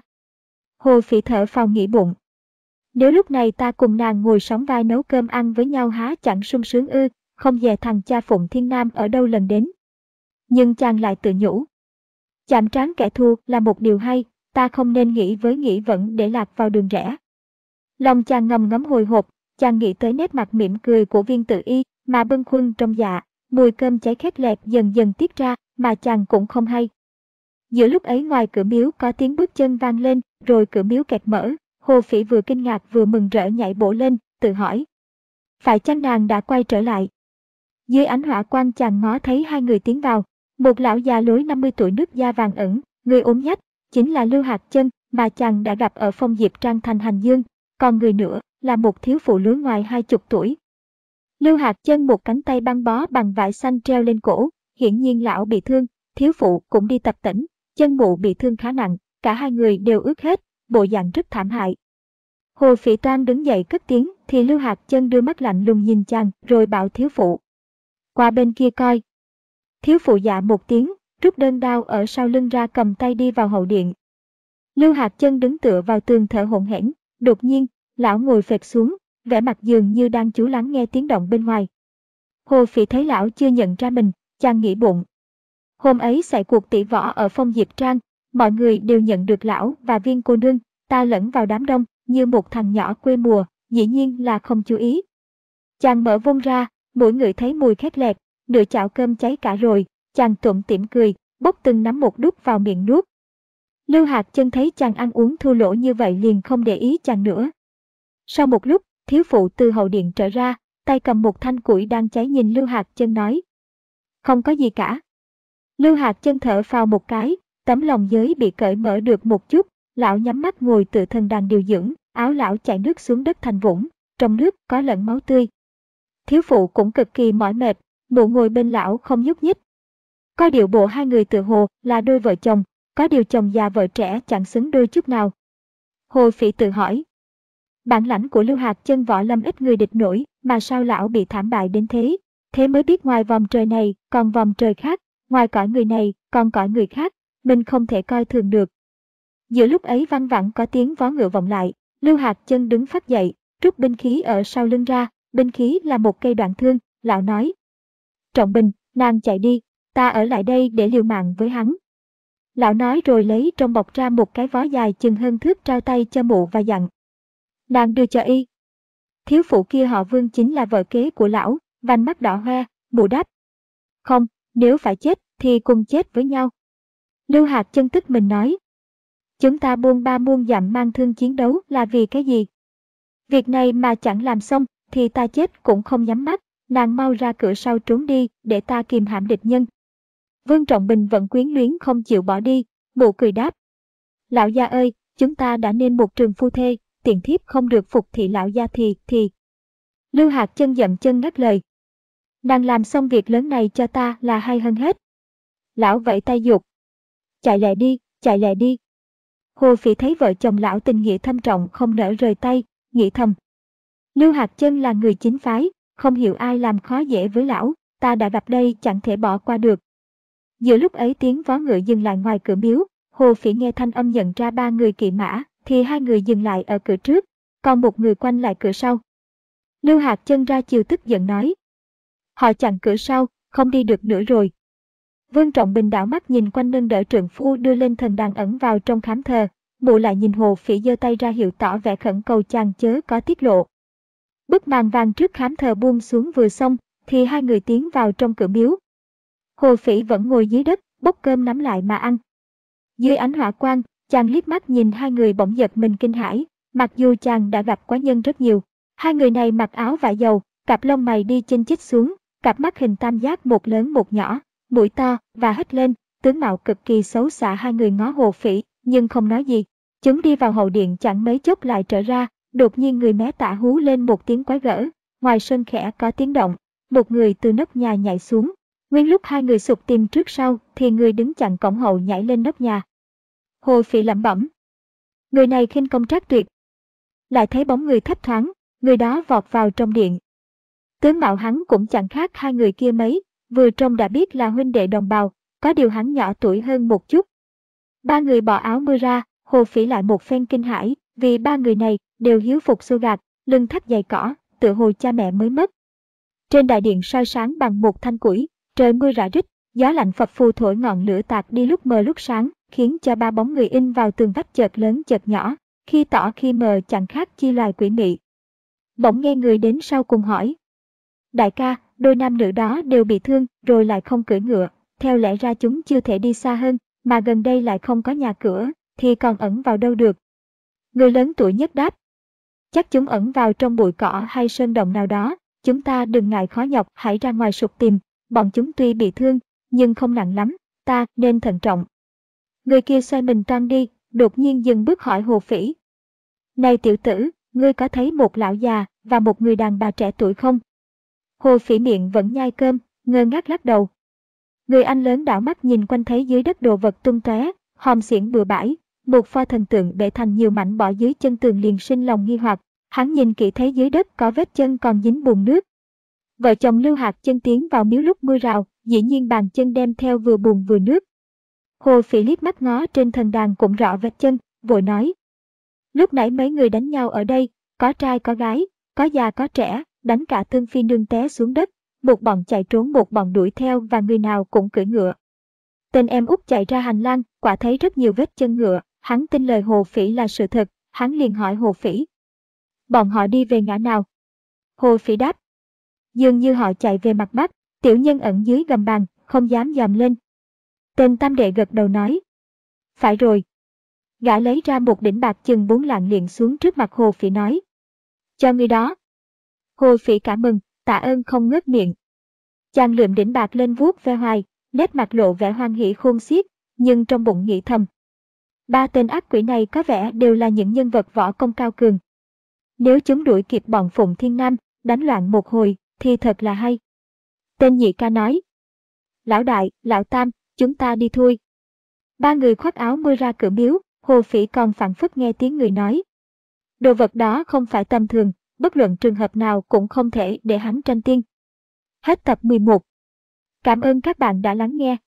Hồ Phỉ thở phào nghĩ bụng. Nếu lúc này ta cùng nàng ngồi sóng vai nấu cơm ăn với nhau há chẳng sung sướng ư, không dè thằng cha Phụng Thiên Nam ở đâu lần đến. Nhưng chàng lại tự nhủ. Chạm trán kẻ thù là một điều hay, ta không nên nghĩ với nghĩ vẫn để lạc vào đường rẽ. Lòng chàng ngầm ngấm hồi hộp, chàng nghĩ tới nét mặt mỉm cười của Viên Tử Y mà bâng khuâng trong dạ, mùi cơm cháy khét lẹt dần dần tiết ra mà chàng cũng không hay. Giữa lúc ấy ngoài cửa miếu có tiếng bước chân vang lên, rồi cửa miếu kẹt mở, Hồ Phỉ vừa kinh ngạc vừa mừng rỡ nhảy bổ lên, tự hỏi. Phải chăng nàng đã quay trở lại? Dưới ánh hỏa quang chàng ngó thấy hai người tiến vào, một lão già lối năm mươi tuổi nước da vàng ẩn, người ốm nhách, chính là Lưu Hạc Chân mà chàng đã gặp ở Phong Diệp Trang thành Hành Dương, còn người nữa là một thiếu phụ lứa ngoài hai chục tuổi. Lưu Hạc Chân một cánh tay băng bó bằng vải xanh treo lên cổ, hiển nhiên lão bị thương, thiếu phụ cũng đi tập tễnh, chân mụ bị thương khá nặng, cả hai người đều ướt hết, bộ dạng rất thảm hại. Hồ Phỉ toan đứng dậy cất tiếng thì Lưu Hạc Chân đưa mắt lạnh lùng nhìn chàng rồi bảo thiếu phụ. Qua bên kia coi. Thiếu phụ dạ một tiếng, rút đơn đao ở sau lưng ra cầm tay đi vào hậu điện. Lưu Hạc Chân đứng tựa vào tường thở hổn hển, đột nhiên, lão ngồi phệt xuống, vẻ mặt dường như đang chú lắng nghe tiếng động bên ngoài. Hồ Phỉ thấy lão chưa nhận ra mình, chàng nghĩ bụng. Hôm ấy xảy cuộc tỷ võ ở Phong Diệp Trang, mọi người đều nhận được lão và Viên cô nương, ta lẫn vào đám đông như một thằng nhỏ quê mùa, dĩ nhiên là không chú ý. Chàng mở vung ra, mỗi người thấy mùi khét lẹt, nửa chảo cơm cháy cả rồi, chàng tủm tỉm cười, bốc từng nắm một đút vào miệng nuốt. Lưu Hạc Chân thấy chàng ăn uống thua lỗ như vậy liền không để ý chàng nữa. Sau một lúc, thiếu phụ từ hậu điện trở ra, tay cầm một thanh củi đang cháy nhìn Lưu Hạc Chân nói. Không có gì cả. Lưu Hạc Chân thở phào một cái, tấm lòng giới bị cởi mở được một chút, Lão nhắm mắt ngồi tựa thần đàn điều dưỡng, áo lão chảy nước xuống đất thành vũng, trong nước có lẫn máu tươi. Thiếu phụ cũng cực kỳ mỏi mệt, mụ ngồi bên lão không nhúc nhích. Có điệu bộ hai người tựa hồ là đôi vợ chồng, có điều chồng già vợ trẻ chẳng xứng đôi chút nào. Hồ Phỉ tự hỏi. Bản lãnh của Lưu Hạc Chân võ lâm ít người địch nổi, mà sao lão bị thảm bại đến thế? Thế mới biết ngoài vòng trời này còn vòng trời khác, ngoài cõi người này còn cõi người khác, mình không thể coi thường được. Giữa lúc ấy văng vẳng có tiếng vó ngựa vọng lại, Lưu Hạc Chân đứng phắt dậy, rút binh khí ở sau lưng ra, binh khí là một cây đoạn thương, lão nói. Trọng Bình, nàng chạy đi, ta ở lại đây để liều mạng với hắn. Lão nói rồi lấy trong bọc ra một cái vó dài chừng hơn thước trao tay cho mụ và dặn. Nàng đưa cho y. Thiếu phụ kia họ Vương chính là vợ kế của lão, vành mắt đỏ hoe, mụ đáp. Không, nếu phải chết thì cùng chết với nhau. Lưu Hạc Chân tức mình nói. Chúng ta buôn ba muôn dặm mang thương chiến đấu là vì cái gì? Việc này mà chẳng làm xong thì ta chết cũng không nhắm mắt, nàng mau ra cửa sau trốn đi để ta kìm hãm địch nhân. Vương Trọng Bình vẫn quyến luyến không chịu bỏ đi, mụ cười đáp. Lão gia ơi, chúng ta đã nên một trường phu thê, tiện thiếp không được phục thị lão gia thì, thì. Lưu Hạc Chân dậm chân ngắt lời. Nàng làm xong việc lớn này cho ta là hay hơn hết. Lão vẫy tay giục. Chạy lẹ đi, chạy lẹ đi. Hồ Phỉ thấy vợ chồng lão tình nghĩa thâm trọng không nỡ rời tay, nghĩ thầm. Lưu Hạc Chân là người chính phái, không hiểu ai làm khó dễ với lão, ta đã gặp đây chẳng thể bỏ qua được. Giữa lúc ấy tiếng vó ngựa dừng lại ngoài cửa miếu, Hồ Phỉ nghe thanh âm nhận ra ba người kỵ mã, thì hai người dừng lại ở cửa trước, còn một người quanh lại cửa sau. Lưu Hạc Chân ra chiều tức giận nói. Họ chặn cửa sau, không đi được nữa rồi. Vương Trọng Bình đảo mắt nhìn quanh nâng đỡ trượng phu đưa lên thần đàn ẩn vào trong khám thờ, mụ lại nhìn Hồ Phỉ giơ tay ra hiệu tỏ vẻ khẩn cầu chàng chớ có tiết lộ. Bức màn vàng trước khám thờ buông xuống vừa xong, thì hai người tiến vào trong cửa miếu. Hồ Phỉ vẫn ngồi dưới đất, bốc cơm nắm lại mà ăn. Dưới ánh hỏa quang, chàng liếc mắt nhìn hai người bỗng giật mình kinh hãi, mặc dù chàng đã gặp quái nhân rất nhiều. Hai người này mặc áo vải dầu, cặp lông mày đi chênh chích xuống, cặp mắt hình tam giác một lớn một nhỏ, mũi to và hất lên, tướng mạo cực kỳ xấu xả. Hai người ngó Hồ Phỉ, nhưng không nói gì. Chúng đi vào hậu điện chẳng mấy chốc lại trở ra, đột nhiên người mé tả hú lên một tiếng quái gở, ngoài sân khẽ có tiếng động, một người từ nóc nhà nhảy xuống. Nguyên lúc hai người sục tìm trước sau thì người đứng chặn cổng hậu nhảy lên nóc nhà. Hồ Phỉ lẩm bẩm. Người này khinh công trác tuyệt. Lại thấy bóng người thấp thoáng, người đó vọt vào trong điện. Tướng mạo hắn cũng chẳng khác hai người kia mấy, vừa trông đã biết là huynh đệ đồng bào, có điều hắn nhỏ tuổi hơn một chút. Ba người bỏ áo mưa ra, Hồ Phỉ lại một phen kinh hãi, vì ba người này đều hiếu phục xô gạt, lưng thắt giày cỏ, tựa hồ cha mẹ mới mất. Trên đại điện soi sáng bằng một thanh củi, trời mưa rã rít, gió lạnh phập phù thổi ngọn lửa tạt đi lúc mờ lúc sáng, khiến cho ba bóng người in vào tường vách chợt lớn chợt nhỏ, khi tỏ khi mờ chẳng khác chi loài quỷ mị. Bỗng nghe người đến sau cùng hỏi. Đại ca, đôi nam nữ đó đều bị thương rồi lại không cưỡi ngựa, theo lẽ ra chúng chưa thể đi xa hơn, mà gần đây lại không có nhà cửa, thì còn ẩn vào đâu được. Người lớn tuổi nhất đáp. Chắc chúng ẩn vào trong bụi cỏ hay sơn động nào đó, chúng ta đừng ngại khó nhọc, hãy ra ngoài sục tìm, bọn chúng tuy bị thương, nhưng không nặng lắm, ta nên thận trọng. Người kia xoay mình toan đi, đột nhiên dừng bước hỏi Hồ Phỉ. Này tiểu tử, ngươi có thấy một lão già và một người đàn bà trẻ tuổi không? Hồ Phỉ miệng vẫn nhai cơm, ngơ ngác lắc đầu. Người anh lớn đảo mắt nhìn quanh thấy dưới đất đồ vật tung tóe, hòm xiển bừa bãi, một pho thần tượng bể thành nhiều mảnh bỏ dưới chân tường liền sinh lòng nghi hoặc. Hắn nhìn kỹ thấy dưới đất có vết chân còn dính bùn nước. Vợ chồng Lưu Hạc Chân tiến vào miếu lúc mưa rào, dĩ nhiên bàn chân đem theo vừa bùn vừa nước. Hồ Phỉ liếc mắt ngó trên thần đàn cũng rõ vết chân, vội nói. Lúc nãy mấy người đánh nhau ở đây, có trai có gái, có già có trẻ, đánh cả Tương Phi Nương té xuống đất, một bọn chạy trốn một bọn đuổi theo và người nào cũng cưỡi ngựa. Tên em út chạy ra hành lang, quả thấy rất nhiều vết chân ngựa, hắn tin lời Hồ Phỉ là sự thật, hắn liền hỏi Hồ Phỉ. Bọn họ đi về ngã nào? Hồ Phỉ đáp. Dường như họ chạy về mặt bắc, tiểu nhân ẩn dưới gầm bàn, không dám dòm lên. Tên tam đệ gật đầu nói. Phải rồi. Gã lấy ra một đỉnh bạc chừng bốn lạng liền xuống trước mặt Hồ Phỉ nói. Cho người đó. Hồ Phỉ cảm mừng, tạ ơn không ngớt miệng. Chàng lượm đỉnh bạc lên vuốt ve hoài, nét mặt lộ vẻ hoan hỉ khôn xiết, nhưng trong bụng nghĩ thầm. Ba tên ác quỷ này có vẻ đều là những nhân vật võ công cao cường. Nếu chúng đuổi kịp bọn Phụng Thiên Nam, đánh loạn một hồi, thì thật là hay. Tên nhị ca nói. Lão đại, lão tam, chúng ta đi thôi. Ba người khoác áo mưa ra cửa miếu, Hồ Phỉ còn phảng phất nghe tiếng người nói. Đồ vật đó không phải tầm thường, bất luận trường hợp nào cũng không thể để hắn tranh tiên. Hết tập mười một. Cảm ơn các bạn đã lắng nghe.